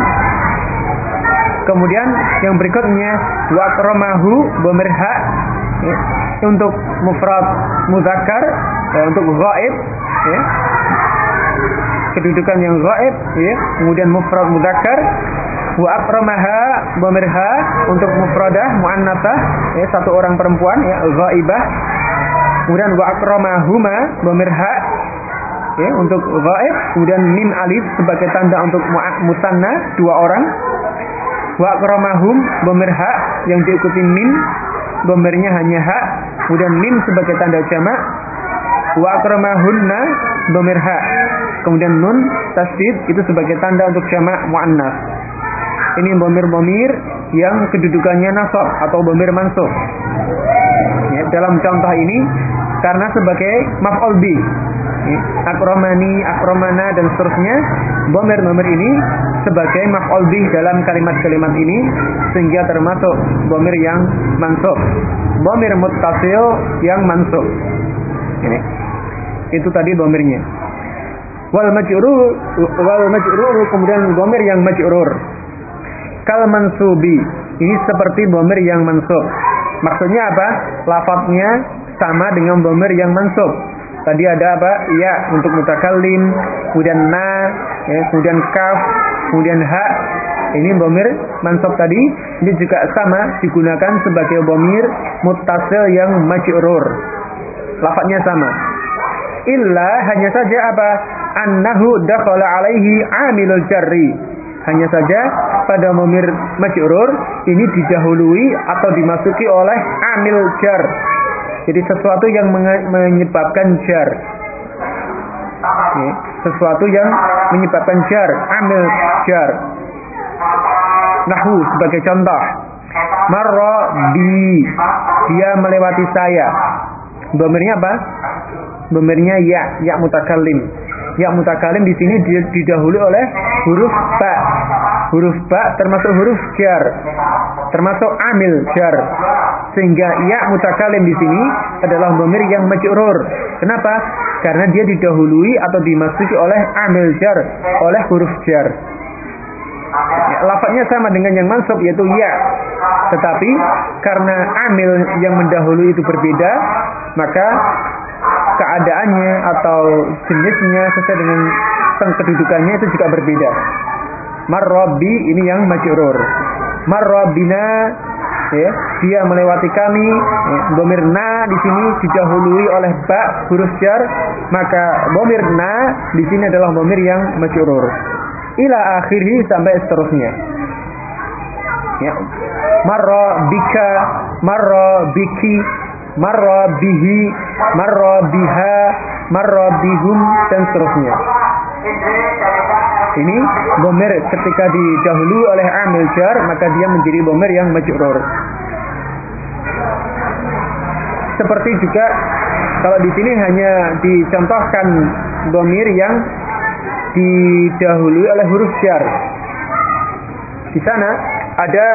Kemudian yang berikutnya wa akramahu dhamir ha, untuk mufrad muzakkar, untuk ghaib, ya. Kedudukan yang ghaib, ya. Kemudian mufrad muzakkar. Wa akramaha dhamir ha untuk mufradah muannatsah, ya, satu orang perempuan, ya, ghaibah. Kemudian wa akramahuma dhamir ha, ya, untuk ghaib. Kemudian mim alif sebagai tanda untuk musanna, dua orang. Wa akramahum dhamir ha yang diikuti mim, dhamirnya hanya ha. Kemudian mim sebagai tanda jamak. Wa akramahunna dhamir ha. Kemudian nun tasydid itu sebagai tanda untuk jamak muannats. Ini dhamir-dhamir yang kedudukannya nasab atau dhamir mansub. Ya, dalam contoh ini karena sebagai maf'ul bi, akramani, akramana dan seterusnya, dhamir-dhamir ini sebagai maf'ul bi dalam kalimat-kalimat ini sehingga termasuk dhamir yang mansub, dhamir muttasil yang mansub. Ini itu tadi dhamirnya. Wal majrur kemudian dhamir yang majrur. Kal mansubi, ini seperti dhamir yang mansub. Maksudnya apa? Lafadznya sama dengan dhamir yang mansub. Tadi ada apa? Ya untuk mutakallim, kemudian na, ya, kemudian kaf, kemudian ha. Ini dhamir mansub tadi, ini juga sama digunakan sebagai dhamir muttasil yang majrur. Lafadznya sama. Illa hanya saja apa? Annahu dakhala alaihi amilul jarri. Hanya saja pada dhamir majrur ini didahului atau dimasuki oleh amil jar. Jadi sesuatu yang menyebabkan jar. Sesuatu yang menyebabkan jar, amil jar. Nahwu sebagai contoh. Marra bi, dia melewati saya. Dhamirnya apa? Dhamirnya ya mutakallim. Ya mutakallim di sini didahului oleh huruf ba. Huruf ba termasuk huruf jar, termasuk amil jar. Sehingga ya mutakallim di sini adalah dhamir yang majrur. Kenapa? Karena dia didahului atau dimasuki oleh amil jar, oleh huruf jar. Ya, lafadznya sama dengan yang mansub yaitu ya. Tetapi karena amil yang mendahului itu berbeda, maka keadaannya atau jenisnya sesuai dengan kedudukannya itu juga berbeda. Marrabi ini yang majrur. Marrabina, ya, dia melewati kami. Ya, dhamir na di sini didahului oleh ba huruf jar, maka dhamir na di sini adalah dhamir yang majrur. Ila akhirih sampai seterusnya. Ya. Marra bika, marra biki, marra bihi, marra biha, marra bihum dan seterusnya. Ini dhamir ketika didahului oleh amil jar maka dia menjadi dhamir yang majrur. Seperti juga kalau di sini hanya dicontohkan dhamir yang didahului oleh huruf jar. Di sana ada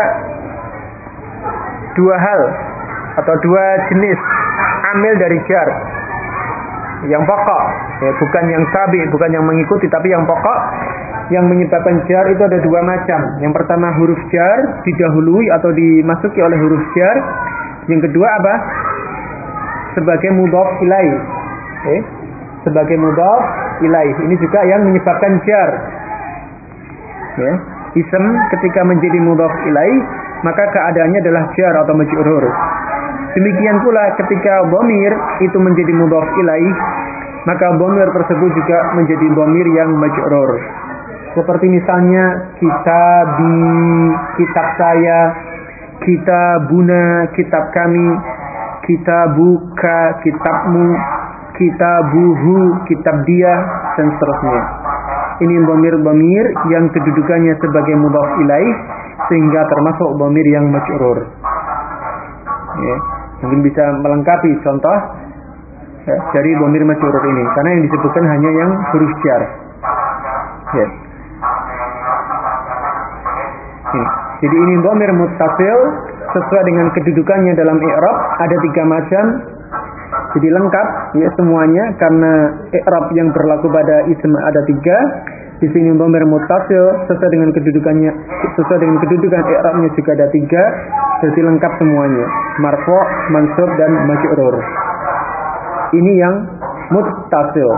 dua hal atau dua jenis amil dari jar. Yang pokok, ya, bukan yang tabi, bukan yang mengikuti, tapi yang pokok yang menyebabkan jar itu ada dua macam. Yang pertama huruf jar didahului atau dimasuki oleh huruf jar. Yang kedua apa? Sebagai mudhaf ilaih. Sebagai mudhaf ilaih. Ini juga yang menyebabkan jar. Ya, ism ketika menjadi mudhaf ilaih maka keadaannya adalah jar atau majrur. Demikian pula ketika dhamir itu menjadi mudhaf ilaih, maka dhamir tersebut juga menjadi dhamir yang majrur. Seperti misalnya kitabi, kitab saya, kitabuna, kitab kami, kitabuka, kitabmu, kitabuhu, kitab dia dan seterusnya. Ini dhamir-dhamir yang kedudukannya sebagai mudhaf ilaih sehingga termasuk dhamir yang majrur. Ya. Mungkin bisa melengkapi contoh ya, dari dhamir majrur ini karena yang disebutkan hanya yang huruf jar. Ya. Ini. Jadi ini dhamir muttasil sesuai dengan kedudukannya dalam i'rab, ada 3 macam. Jadi lengkap ya semuanya, karena i'rab yang berlaku pada ism ada 3. Di sini dhamir muttasil sesuai dengan kedudukannya, sesuai dengan kedudukan i'rabnya juga ada 3. Jadi lengkap semuanya, marfu', mansub dan majrur. Ini yang muttasil.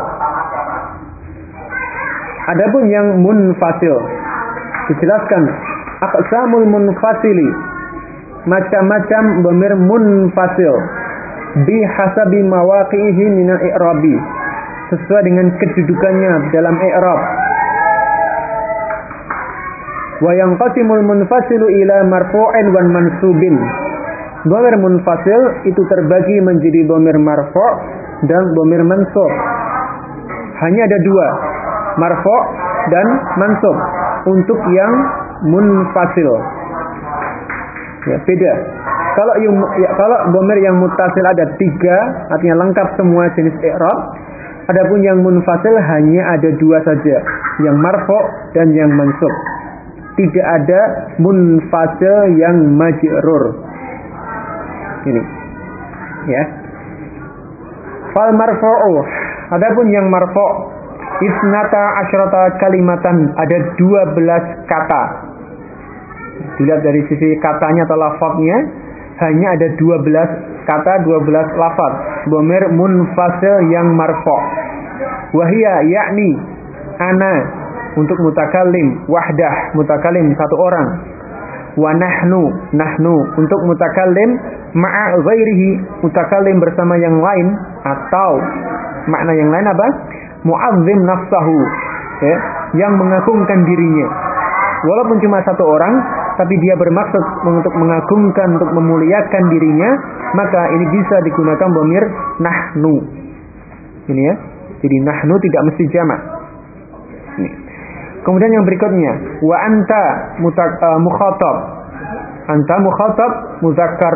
Adapun yang munfasil, dijelaskan aqsamul munfasili, macam-macam dhamir munfasil bihasabi mawaqihi minal i'rabi, sesuai dengan kedudukannya dalam i'rab. Wa yanqasimul munfasilu ila marfu'in wa mansubin. Dhamir munfasil itu terbagi menjadi dhamir marfu' dan dhamir mansub. Hanya ada 2, marfu' dan mansub untuk yang munfasil. Ya, beda. Kalau dhamir yang muttasil ada 3, artinya lengkap semua jenis i'rab. Adapun yang munfasil hanya ada 2 saja, yang marfu' dan yang mansub. Tidak ada munfasil yang majrur. Ini. Ya. Fal marfu'u, adapun yang marfu', isnata asyrata kalimatan, ada 12 kata. Dilihat dari sisi katanya atau lafadznya, hanya ada 12 kata, 12 lafaz. Dhamir munfasil yang marfu'. Wahia yakni ana untuk mutakallim, wahdah mutakallim satu orang. Wa nahnu untuk mutakallim, ma'a ghairihi mutakallim bersama yang lain, atau makna yang lain apa? Mu'azzim nafsahu, ya, yang mengagungkan dirinya. Walaupun cuma satu orang, tapi dia bermaksud untuk mengagungkan, untuk memuliakan dirinya, maka ini bisa digunakan dhamir nahnu. Ini ya. Jadi nahnu tidak mesti jamak. Ini. Kemudian yang berikutnya, wa anta mukhatab. Anta mukhatab muzakkar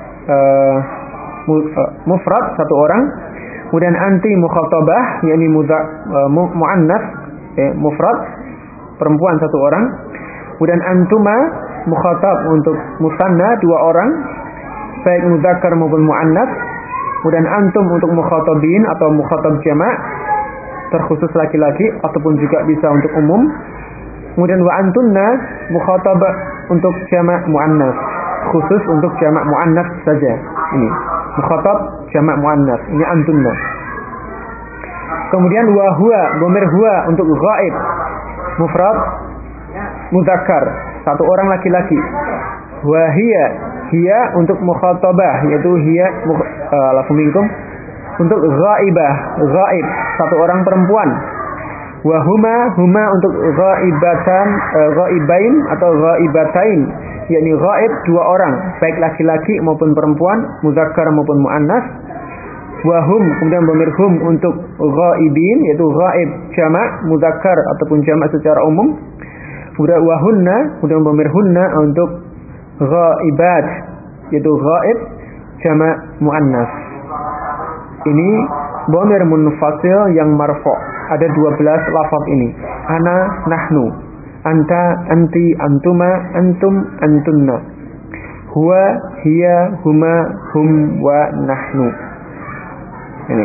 mufrad satu orang. Kemudian anti mukhatabah, yakni muannats mufrad perempuan satu orang. Kemudian antuma mukhatab untuk musanna 2 orang, baik muzakkar maupun muannats. Kemudian antum untuk mukhatabin atau mukhatab jamak, terkhusus laki-laki ataupun juga bisa untuk umum. Kemudian wa antunna mukhatabah untuk jamak muannats, khusus untuk jamak muannats saja. Ini mukhatab jamak muannats, ini antunna. Kemudian wa huwa, dhamir huwa untuk ghaib, mufrad muzakkar, satu orang laki-laki. Wa hiya untuk mukhatabah, yaitu hiya lafu minkum, untuk ghaibah, ghaib, satu orang perempuan. Wa huma untuk ghaibatan, ghaibain atau ghaibatain, yakni ghaib 2 orang, baik laki-laki maupun perempuan, muzakkar maupun muannas. Wa hum, kemudian dhamir hum untuk ghaibin, yaitu ghaib jamak muzakkar ataupun jamak secara umum. Kemudian wa hunna, kemudian dhamir hunna untuk ghaibat, yaitu ghaib jamak muannas. Ini dhamir munfasil yang marfu'. Ada 12 lafaz ini. Ana, nahnu, anta, anti, antuma, antum, antunna. Huwa, hiya, huma, hum, wa nahnu. Ini.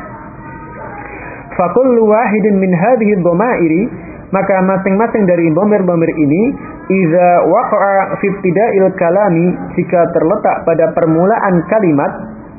Fa kullu wahidin min hadhihi dhamairi, maka masing-masing dari dhamir-dhamir ini, idza waqa'a fi ibtida'il kalami, jika terletak pada permulaan kalimat,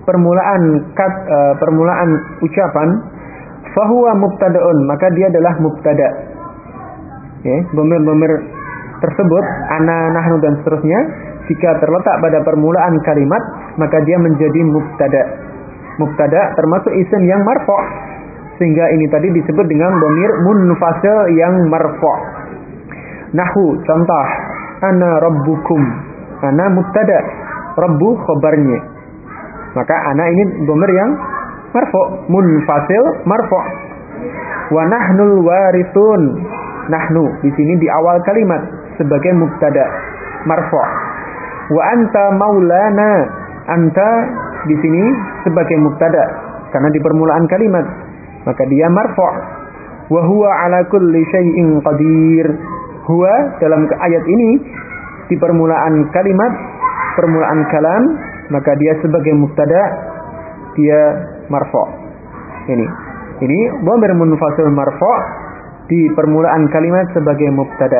permulaan ucapan, fahuwa mubtada'un, maka dia adalah mubtada'. Ya, dhamir-dhamir tersebut, ana, nahnu dan seterusnya, jika terletak pada permulaan kalimat, maka dia menjadi mubtada'. Mubtada' termasuk isim yang marfu', sehingga ini tadi disebut dengan dhamir munfasil yang marfu'. Nahu, contoh, ana rabbukum, ana mubtada', rabbu khabarnya. Maka ana ini dhamir yang marfu', munfasil marfu'. Wa nahnul warithun, nahnu di sini di awal kalimat sebagai mubtada' marfu'. Wa anta maulana, anta di sini sebagai mubtada' karena di permulaan kalimat, maka dia marfu'. Wa huwa ala kulli syai'in qadir. Huwa dalam ayat ini di permulaan kalimat, permulaan kalam, maka dia sebagai mubtada, dia marfu'. Ini dhamir munfasil marfu' di permulaan kalimat sebagai mubtada.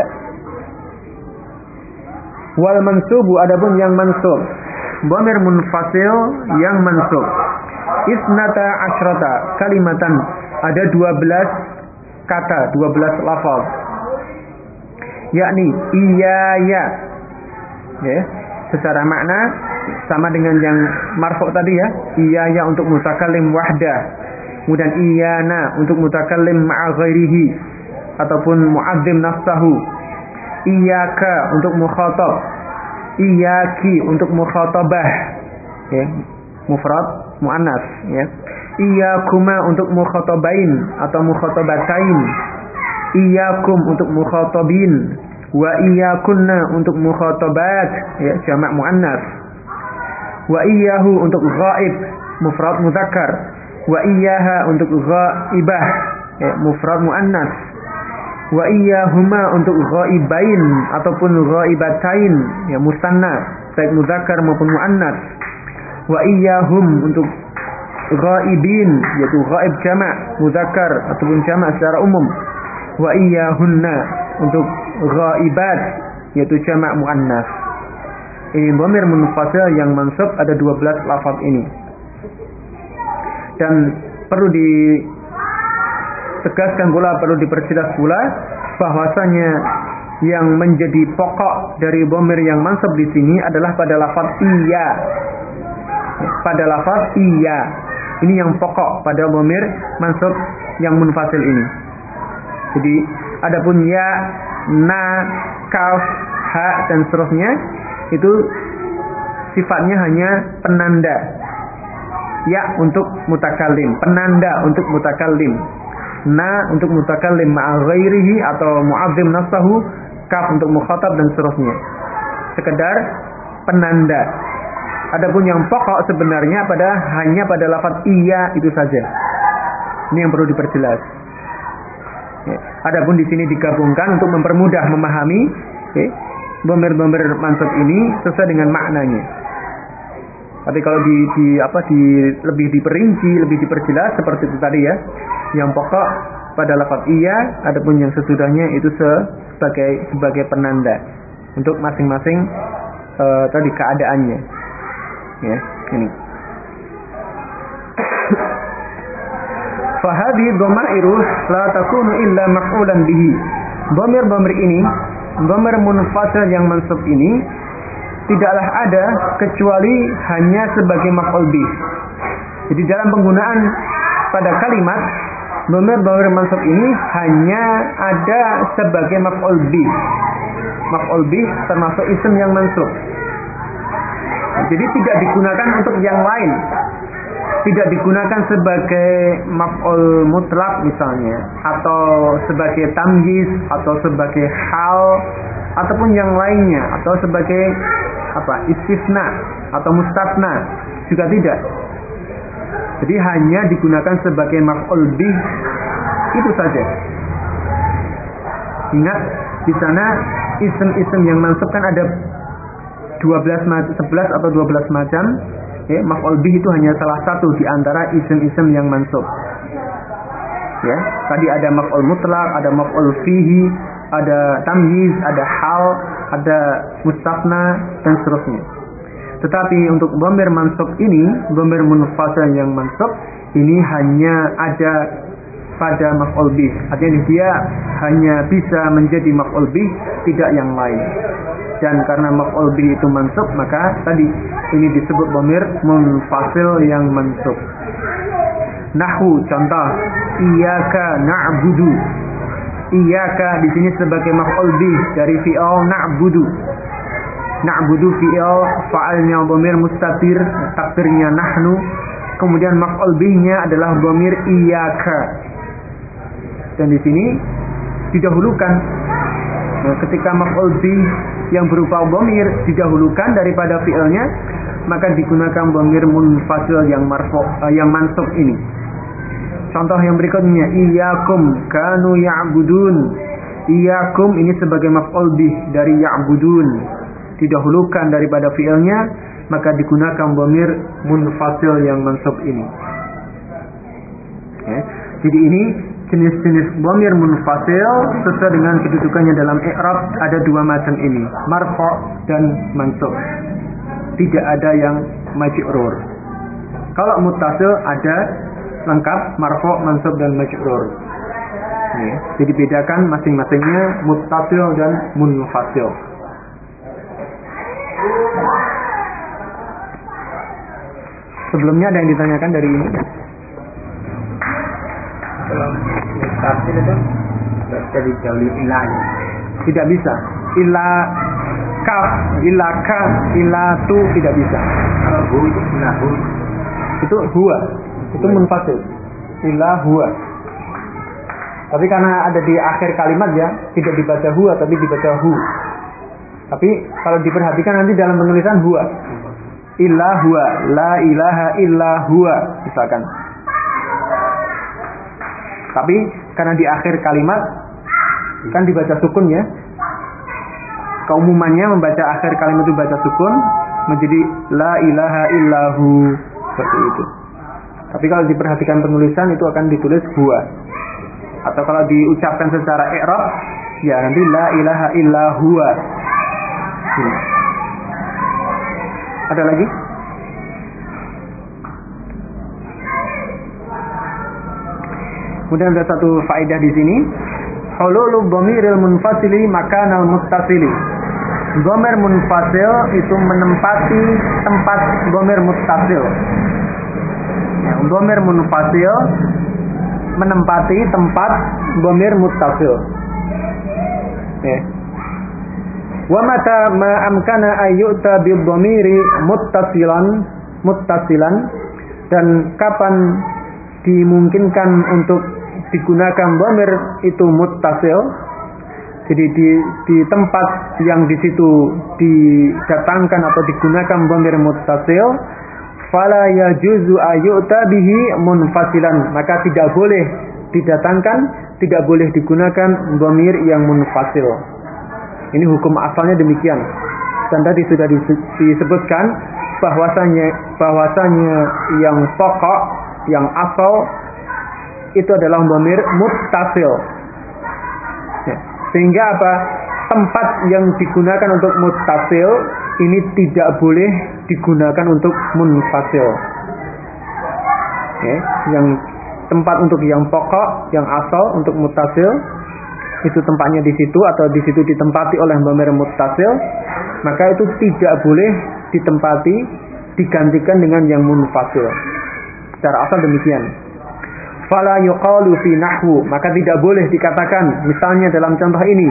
Wal mansubu, adapun yang mansub, dhamir munfasil yang mansub, isnata asyrata kalimatan, ada 12 kata, 12 lafaz, yakni iya ya. Secara makna sama dengan yang marfu' tadi ya. Iya ya untuk mutakallim wahdah, kemudian iyana untuk mutakallim ma'a ghairihi ataupun mu'azzim nafsahu, iyyaka untuk mukhatab, iyyaki untuk mukhatabah, mufrad muannas, iyyakuma untuk mukhatabain atau mukhatabatain, iyyakum untuk mukhatabin, wa iyyakunna untuk mukhatabat, jamak muannas, wa iyyahu untuk ghaib, mufrad mudzakkar, wa iyyaha untuk ghaibah, mufrad muannas, wa iyyahuma untuk ghaibain ataupun ghaibatain, musanna baik mudzakkar maupun muannas, wa iyyahum untuk ghaibin yaitu ghaib jamak mudzakkar ataupun jamak secara umum, wa iyyahunna untuk ghaibat yaitu jamak muannas. Ini dhamir munfasil yang mansub, ada 12 lafaz ini. Dan perlu ditegaskan pula, perlu diperjelas pula bahwasanya yang menjadi pokok dari dhamir yang mansub di sini adalah pada lafaz iya. Pada lafaz iya. Ini yang pokok pada dhamir mansub yang munfasil ini. Jadi adapun ya, na, kaf, ha dan seterusnya itu sifatnya hanya penanda. Ya untuk mutakallim, penanda untuk mutakallim. Na untuk mutakallim ma'a ghairihi atau mu'azzim nafsahu, kaf untuk mukhatab dan seterusnya. Sekedar penanda. Adapun yang pokok sebenarnya hanya pada lafaz iya itu saja. Ini yang perlu diperjelas. Adapun di sini digabungkan untuk mempermudah memahami dhamir-dhamir mansub ini sesuai dengan maknanya. Tapi kalau lebih diperinci, lebih diperjelas seperti itu tadi ya. Yang pokok pada lafaz iya, adapun yang sesudahnya itu sebagai penanda untuk masing-masing tadi keadaannya. Ya, ini. Fahadhi dhamairu la takunu illa maf'ulan bihi. Dhamir-dhamir ini, dhamir munfasil yang mansub ini tidaklah ada kecuali hanya sebagai maf'ul bih. Jadi dalam penggunaan pada kalimat dhamir mansub ini hanya ada sebagai maf'ul bih. Maf'ul bih termasuk isim yang mansub. Jadi tidak digunakan untuk yang lain. Tidak digunakan sebagai maf'ul mutlak misalnya, atau sebagai tamyiz, atau sebagai hal, ataupun yang lainnya, atau sebagai istisna atau mustasna, juga tidak. Jadi hanya digunakan sebagai maf'ul bih, itu saja. Ingat di sana isim-isim yang mansub kan ada 11 atau 12 macam. Maf'ul bih itu hanya salah satu di antara isim-isim yang mansub. Ya, tadi ada maf'ul mutlak, ada maf'ul fihi, ada tamyiz, ada hal, ada mustafna dan seterusnya. Tetapi untuk dhamir mansub ini, dhamir munfasil yang mansub ini hanya ada pada maf'ul bih. Artinya dia hanya bisa menjadi maf'ul bih, tidak yang lain. Dan karena maf'ul bih itu mansub, maka tadi ini disebut dhamir munfasil yang mansub. Nahwu contoh, iyyaka na'budu. Iyyaka di sini sebagai maf'ul bih dari fi'il na'budu. Na'budu fi'il fa'alnya dhamir mustatir, takdirnya nahnu. Kemudian maf'ul bihnya adalah dhamir iyyaka. Dan di sini didahulukan. Ketika maf'ul bih yang berupa dhamir didahulukan daripada fi'ilnya, maka digunakan dhamir munfasil yang yang mansub ini. Contoh yang berikutnya, iyyakum kanu ya'budun. Iyyakum ini sebagai maf'ul bih dari ya'budun. didahulukan daripada fi'ilnya, maka digunakan dhamir munfasil yang mansub ini. Ya. Jadi ini jenis-jenis dhamir munfasil sesuai dengan kedudukannya dalam i'rab ada dua macam ini, marfu' dan mansub. Tidak ada yang majrur. Kalau muttasil ada lengkap marfu', mansub dan majrur. Ya. Jadi bedakan masing-masingnya muttasil dan munfasil. Sebelumnya ada yang ditanyakan dari ini? Kalau muttasil itu jadi jauh ilahnya. Tidak bisa. Ila kaf, ila ka, ila tu tidak bisa. Kalau hu itu ilahu. Itu huwa. Itu munfasil. Ila huwa. Tapi karena ada di akhir kalimat ya, tidak dibaca huwa tapi dibaca hu. Tapi kalau diperhatikan nanti dalam penulisan huwa. Illa huwa, la ilaha illa huwa misalkan. Tapi karena di akhir kalimat kan dibaca sukun ya. Keumumannya membaca akhir kalimat itu baca sukun menjadi la ilaha illahu seperti itu. Tapi kalau diperhatikan penulisan itu akan ditulis huwa. Atau kalau diucapkan secara i'rab ya nanti la ilaha illa huwa. Ada lagi? Kemudian ada satu faedah di sini. Hululu dhamiril munfasili makanal muttasili. Dhamir munfasil itu menempati tempat dhamir muttasil. Ya, dhamir munfasil menempati tempat dhamir muttasil. Ya. Wa mata ma amkana ayyuta bil dhamiri muttasilan dan kapan dimungkinkan untuk digunakan dhamir itu muttasil. Jadi di tempat yang di situ didatangkan atau digunakan dhamir muttasil, fala yajuzu ayyuta bihi munfasilan, maka tidak boleh didatangkan, tidak boleh digunakan dhamir yang munfasil. Ini hukum asalnya demikian. Dan tadi sudah disebutkan bahwasanya yang pokok, yang asal itu adalah dhamir muttasil. Ya. Sehingga apa? Tempat yang digunakan untuk muttasil ini tidak boleh digunakan untuk munfasil. Ya. Yang tempat untuk yang pokok, yang asal untuk muttasil itu tempatnya di situ atau di situ ditempati oleh dhamir muttasil, maka itu tidak boleh ditempati digantikan dengan yang munfasil. Secara asal demikian. Fala yuqalu fi nahwu, maka tidak boleh dikatakan misalnya dalam contoh ini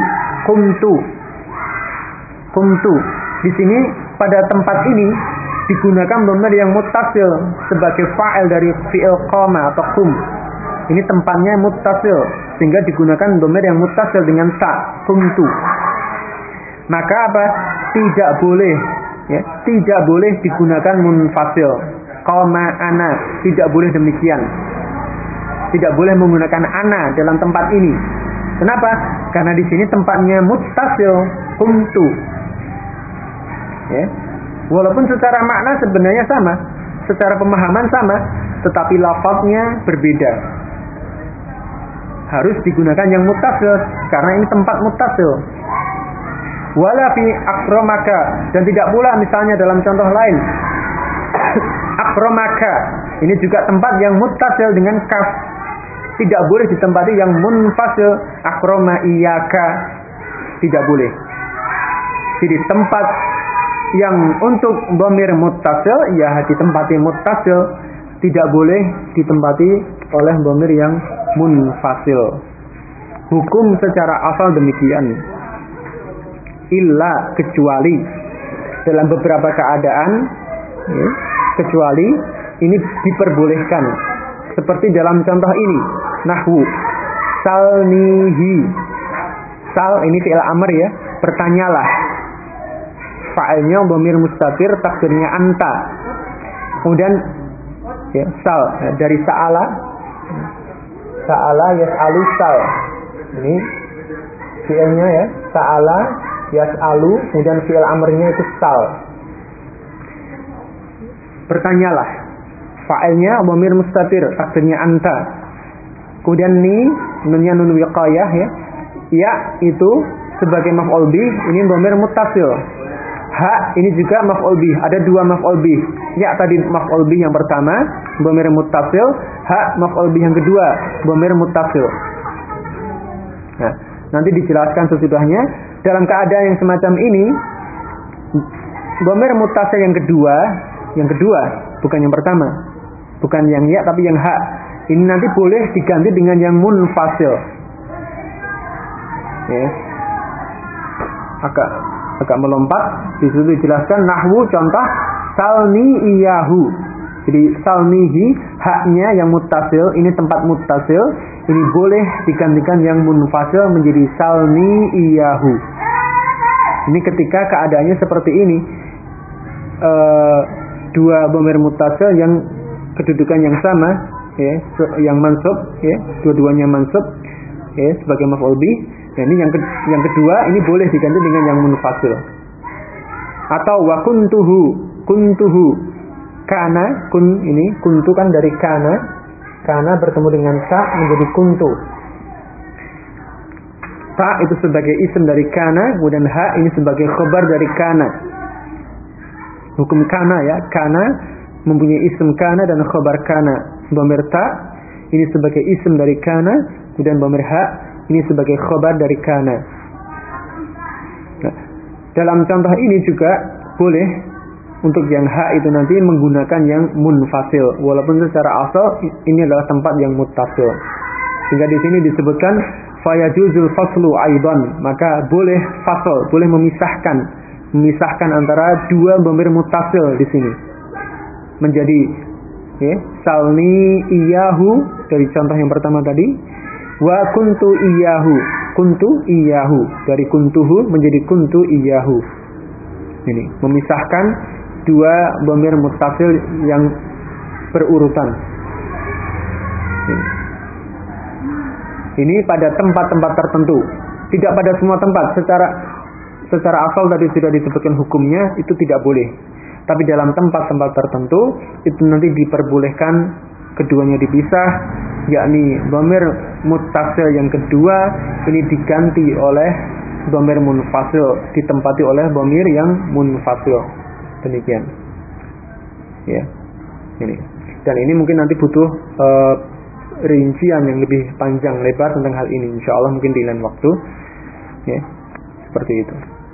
qumtu. Di sini pada tempat ini digunakan dhamir yang muttasil sebagai fa'il dari fi'il qama atau qum. Ini tempatnya muttasil sehingga digunakan dhamir yang muttasil dengan ta, qumtu. Maka apa? Tidak boleh ya, tidak boleh digunakan munfasil. Qama ana, tidak boleh demikian. Tidak boleh menggunakan ana dalam tempat ini. Kenapa? Karena di sini tempatnya muttasil, qumtu. Ya. Walaupun secara makna sebenarnya sama, secara pemahaman sama, tetapi lafaznya berbeda. Harus digunakan yang muttasil karena ini tempat muttasil. Wala fi akramaka, dan tidak pula misalnya dalam contoh lain akramaka, ini juga tempat yang muttasil dengan kaf. Tidak boleh ditempati yang munfasil, akrama iyaka, tidak boleh. Jadi tempat yang untuk dhamir muttasil ya ditempati muttasil, tidak boleh ditempati oleh dhamir yang munfasil. Hukum secara asal demikian. Illa, kecuali dalam beberapa keadaan ya, kecuali ini diperbolehkan. Seperti dalam contoh ini, nahwu salnihi. Sal ini fi'il amr ya, bertanyalah. Fa'ilnya dhamir mustatir, takdirnya anta. Kemudian ya, sal ya, dari sa'ala yas'alu sal. Ini fi'ilnya ya, sa'ala Yas'alu, kemudian fi'il amrnya itu sal. Bertanyalah. Fa'ilnya dhamir mustatir, takdirnya anta. Kemudian nunnya nun wiqayah ya. Ya itu sebagai maf'ul bih, ini dhamir muttasil. Ha ini juga maf'ul bih, ada dua maf'ul bih. Ya tadi maf'ul bih yang pertama, dhamir muttasil, ha maf'ul bih yang kedua, dhamir muttasil. Nah, nanti dijelaskan sesudahnya. Dalam keadaan yang semacam ini, dhamir muttasil yang kedua, bukan yang pertama. Bukan yang ya tapi yang ha. Ini nanti boleh diganti dengan yang munfasil. Ya. Agak melompat. Di situ dijelaskan nahwu contoh salni iyahu. Jadi salnihi haknya yang muttasil, ini tempat muttasil, ini boleh digantikan yang munfasil menjadi salni iyahu. Ini ketika keadaannya seperti ini, dua dhamir muttasil yang kedudukan yang sama, ya, yang mansub, ya, dua-duanya mansub, ya, sebagai maf'ul bih. Nah, ini yang kedua ini boleh diganti dengan yang munfasil. Atau wa kuntuhu kana, kun ini kuntu kan dari kana bertemu dengan ta menjadi kuntu. Ta itu sebagai isim dari kana, kemudian ha ini sebagai khabar dari kana. Hukum kana ya, kana mempunyai isim kana dan khabar kana. Dhamir ta ini sebagai isim dari kana, kemudian dhamir ha ini sebagai khabar dari kana. Nah, dalam contoh ini juga boleh untuk yang ha itu nanti menggunakan yang munfasil, walaupun secara asal ini adalah tempat yang muttasil. Sehingga di sini disebutkan fayajuzul faslu aidan, maka boleh fasl, boleh memisahkan antara dua dhamir muttasil di sini. Menjadi ya, salni iyahu dari contoh yang pertama tadi, wa kuntu iyahu dari kuntuhu menjadi kuntu iyahu. Ini memisahkan dua dhamir muttasil yang berurutan. Ini pada tempat-tempat tertentu, tidak pada semua tempat. Secara asal tadi sudah disebutkan hukumnya itu tidak boleh. Tapi dalam tempat-tempat tertentu itu nanti diperbolehkan keduanya dipisah, yakni dhamir muttasil yang kedua ini diganti oleh dhamir munfasil, ditempati oleh dhamir yang munfasil. Demikian. Ya. Ini. Dan ini mungkin nanti butuh rincian yang lebih panjang lebar tentang hal ini. Insyaallah mungkin di lain waktu. Ya. Seperti itu.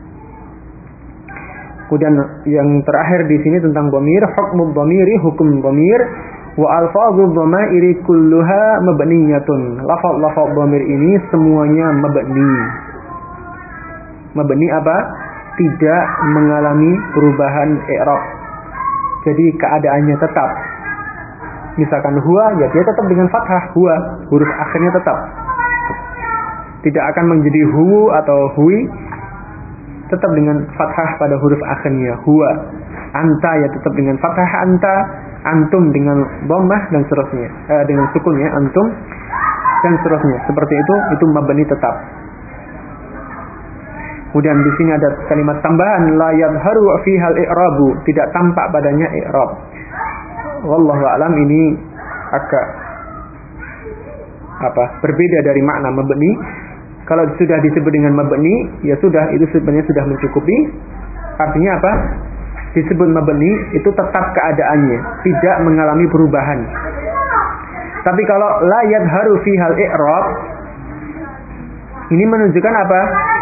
Kemudian yang terakhir di sini tentang dhamir, hukmud dhamiri, hukum dhamir, wa alfadhu dhamairi kulluha mabniyatun. Lafaz dhamir ini semuanya mabni. Mabni apa? Tidak mengalami perubahan i'rab. Jadi keadaannya tetap. Misalkan huwa, ya dia tetap dengan fathah, huwa, huruf akhirnya tetap. Tidak akan menjadi hu atau hui, tetap dengan fathah pada huruf akhirnya, huwa. Anta ya tetap dengan fathah anta, antum dengan dhammah dan seterusnya, dengan sukunnya antum dan seterusnya. Seperti itu mabni tetap. Kemudian di sini ada kalimat tambahan la yadharu fiha al-i'rabu, tidak tampak padanya i'rab. Wallahu a'lam, ini agak berbeda dari makna mabni. Kalau sudah disebut dengan mabni, ya sudah, itu sebenarnya sudah mencukupi. Artinya apa? Disebut mabni itu tetap keadaannya, tidak mengalami perubahan. Tapi kalau la yadharu fiha al-i'rab, ini menunjukkan apa?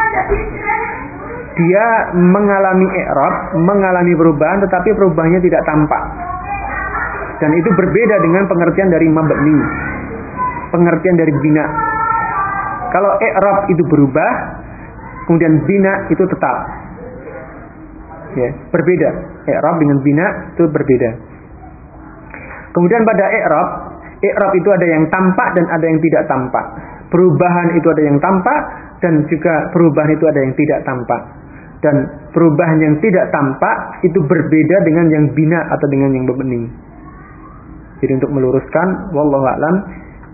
Dia mengalami i'rab, mengalami perubahan, tetapi perubahannya tidak tampak. Dan itu berbeda dengan pengertian dari mabni, pengertian dari bina. Kalau i'rab itu berubah, kemudian bina itu tetap. Ya, berbeda. I'rab dengan bina itu berbeda. Kemudian pada i'rab itu ada yang tampak dan ada yang tidak tampak. Perubahan itu ada yang tampak dan juga perubahan itu ada yang tidak tampak. Dan perubahan yang tidak tampak itu berbeda dengan yang bina atau dengan yang mabni. Jadi untuk meluruskan, wallahu a'lam,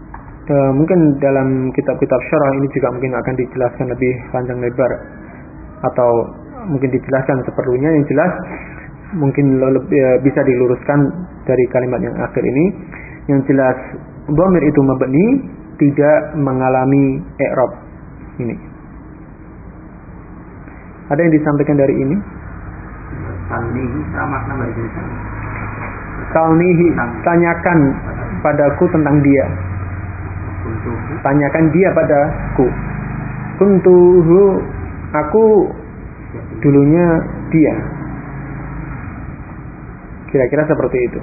mungkin dalam kitab-kitab syarah ini juga mungkin akan dijelaskan lebih panjang lebar atau mungkin dijelaskan seperlunya. Yang jelas mungkin bisa diluruskan dari kalimat yang akhir ini. Yang jelas dhamir itu mabni, tidak mengalami i'rab. Ini. Ada yang disampaikan dari ini? Salnihi sama makna dari Salnihi, tanyakan padaku tentang dia. Tanyakan dia padaku. Kuntuhu, aku dulunya dia. Kira-kira seperti itu.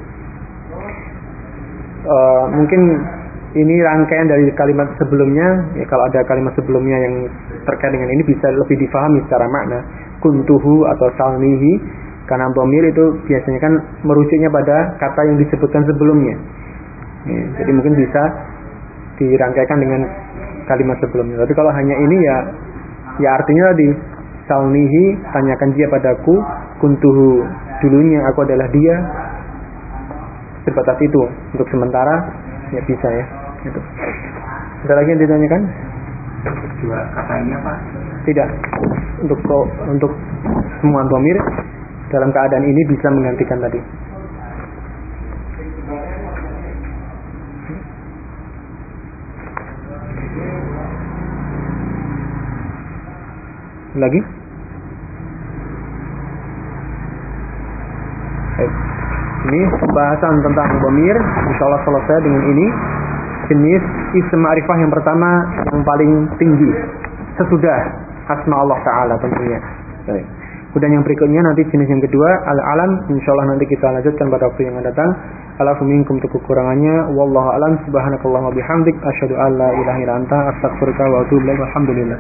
Mungkin ini rangkaian dari kalimat sebelumnya. Ya, kalau ada kalimat sebelumnya yang terkait dengan ini bisa lebih difahami secara makna. Kuntuhu atau salnihi, karena dhamir itu biasanya kan merujuknya pada kata yang disebutkan sebelumnya. Ya, jadi mungkin bisa dirangkaikan dengan kalimat sebelumnya. Tapi kalau hanya ini ya artinya tadi salnihi, tanyakan dia padaku. Kuntuhu, dulunya aku adalah dia. Sebatas itu untuk sementara ya bisa ya. Gitu. Ada lagi yang ditanyakan? Dua kata ini apa? Tidak. Untuk semua dhamir dalam keadaan ini bisa menggantikan tadi. Lagi? Baik. Ini pembahasan tentang dhamir insyaallah selesai dengan ini. Jenis isim ma'rifah yang pertama yang paling tinggi sesudah asma Allah Ta'ala tentunya. Baik. Kemudian yang berikutnya nanti jenis yang kedua al-alam, insyaallah nanti kita lanjutkan pada waktu yang akan datang. Alafu minkum, untuk kekurangannya wallahu alam. Subhanakallahumma bihamdik asyhadu an la ilaha illa anta astaghfiruka wa atubu ilaik. Alhamdulillah.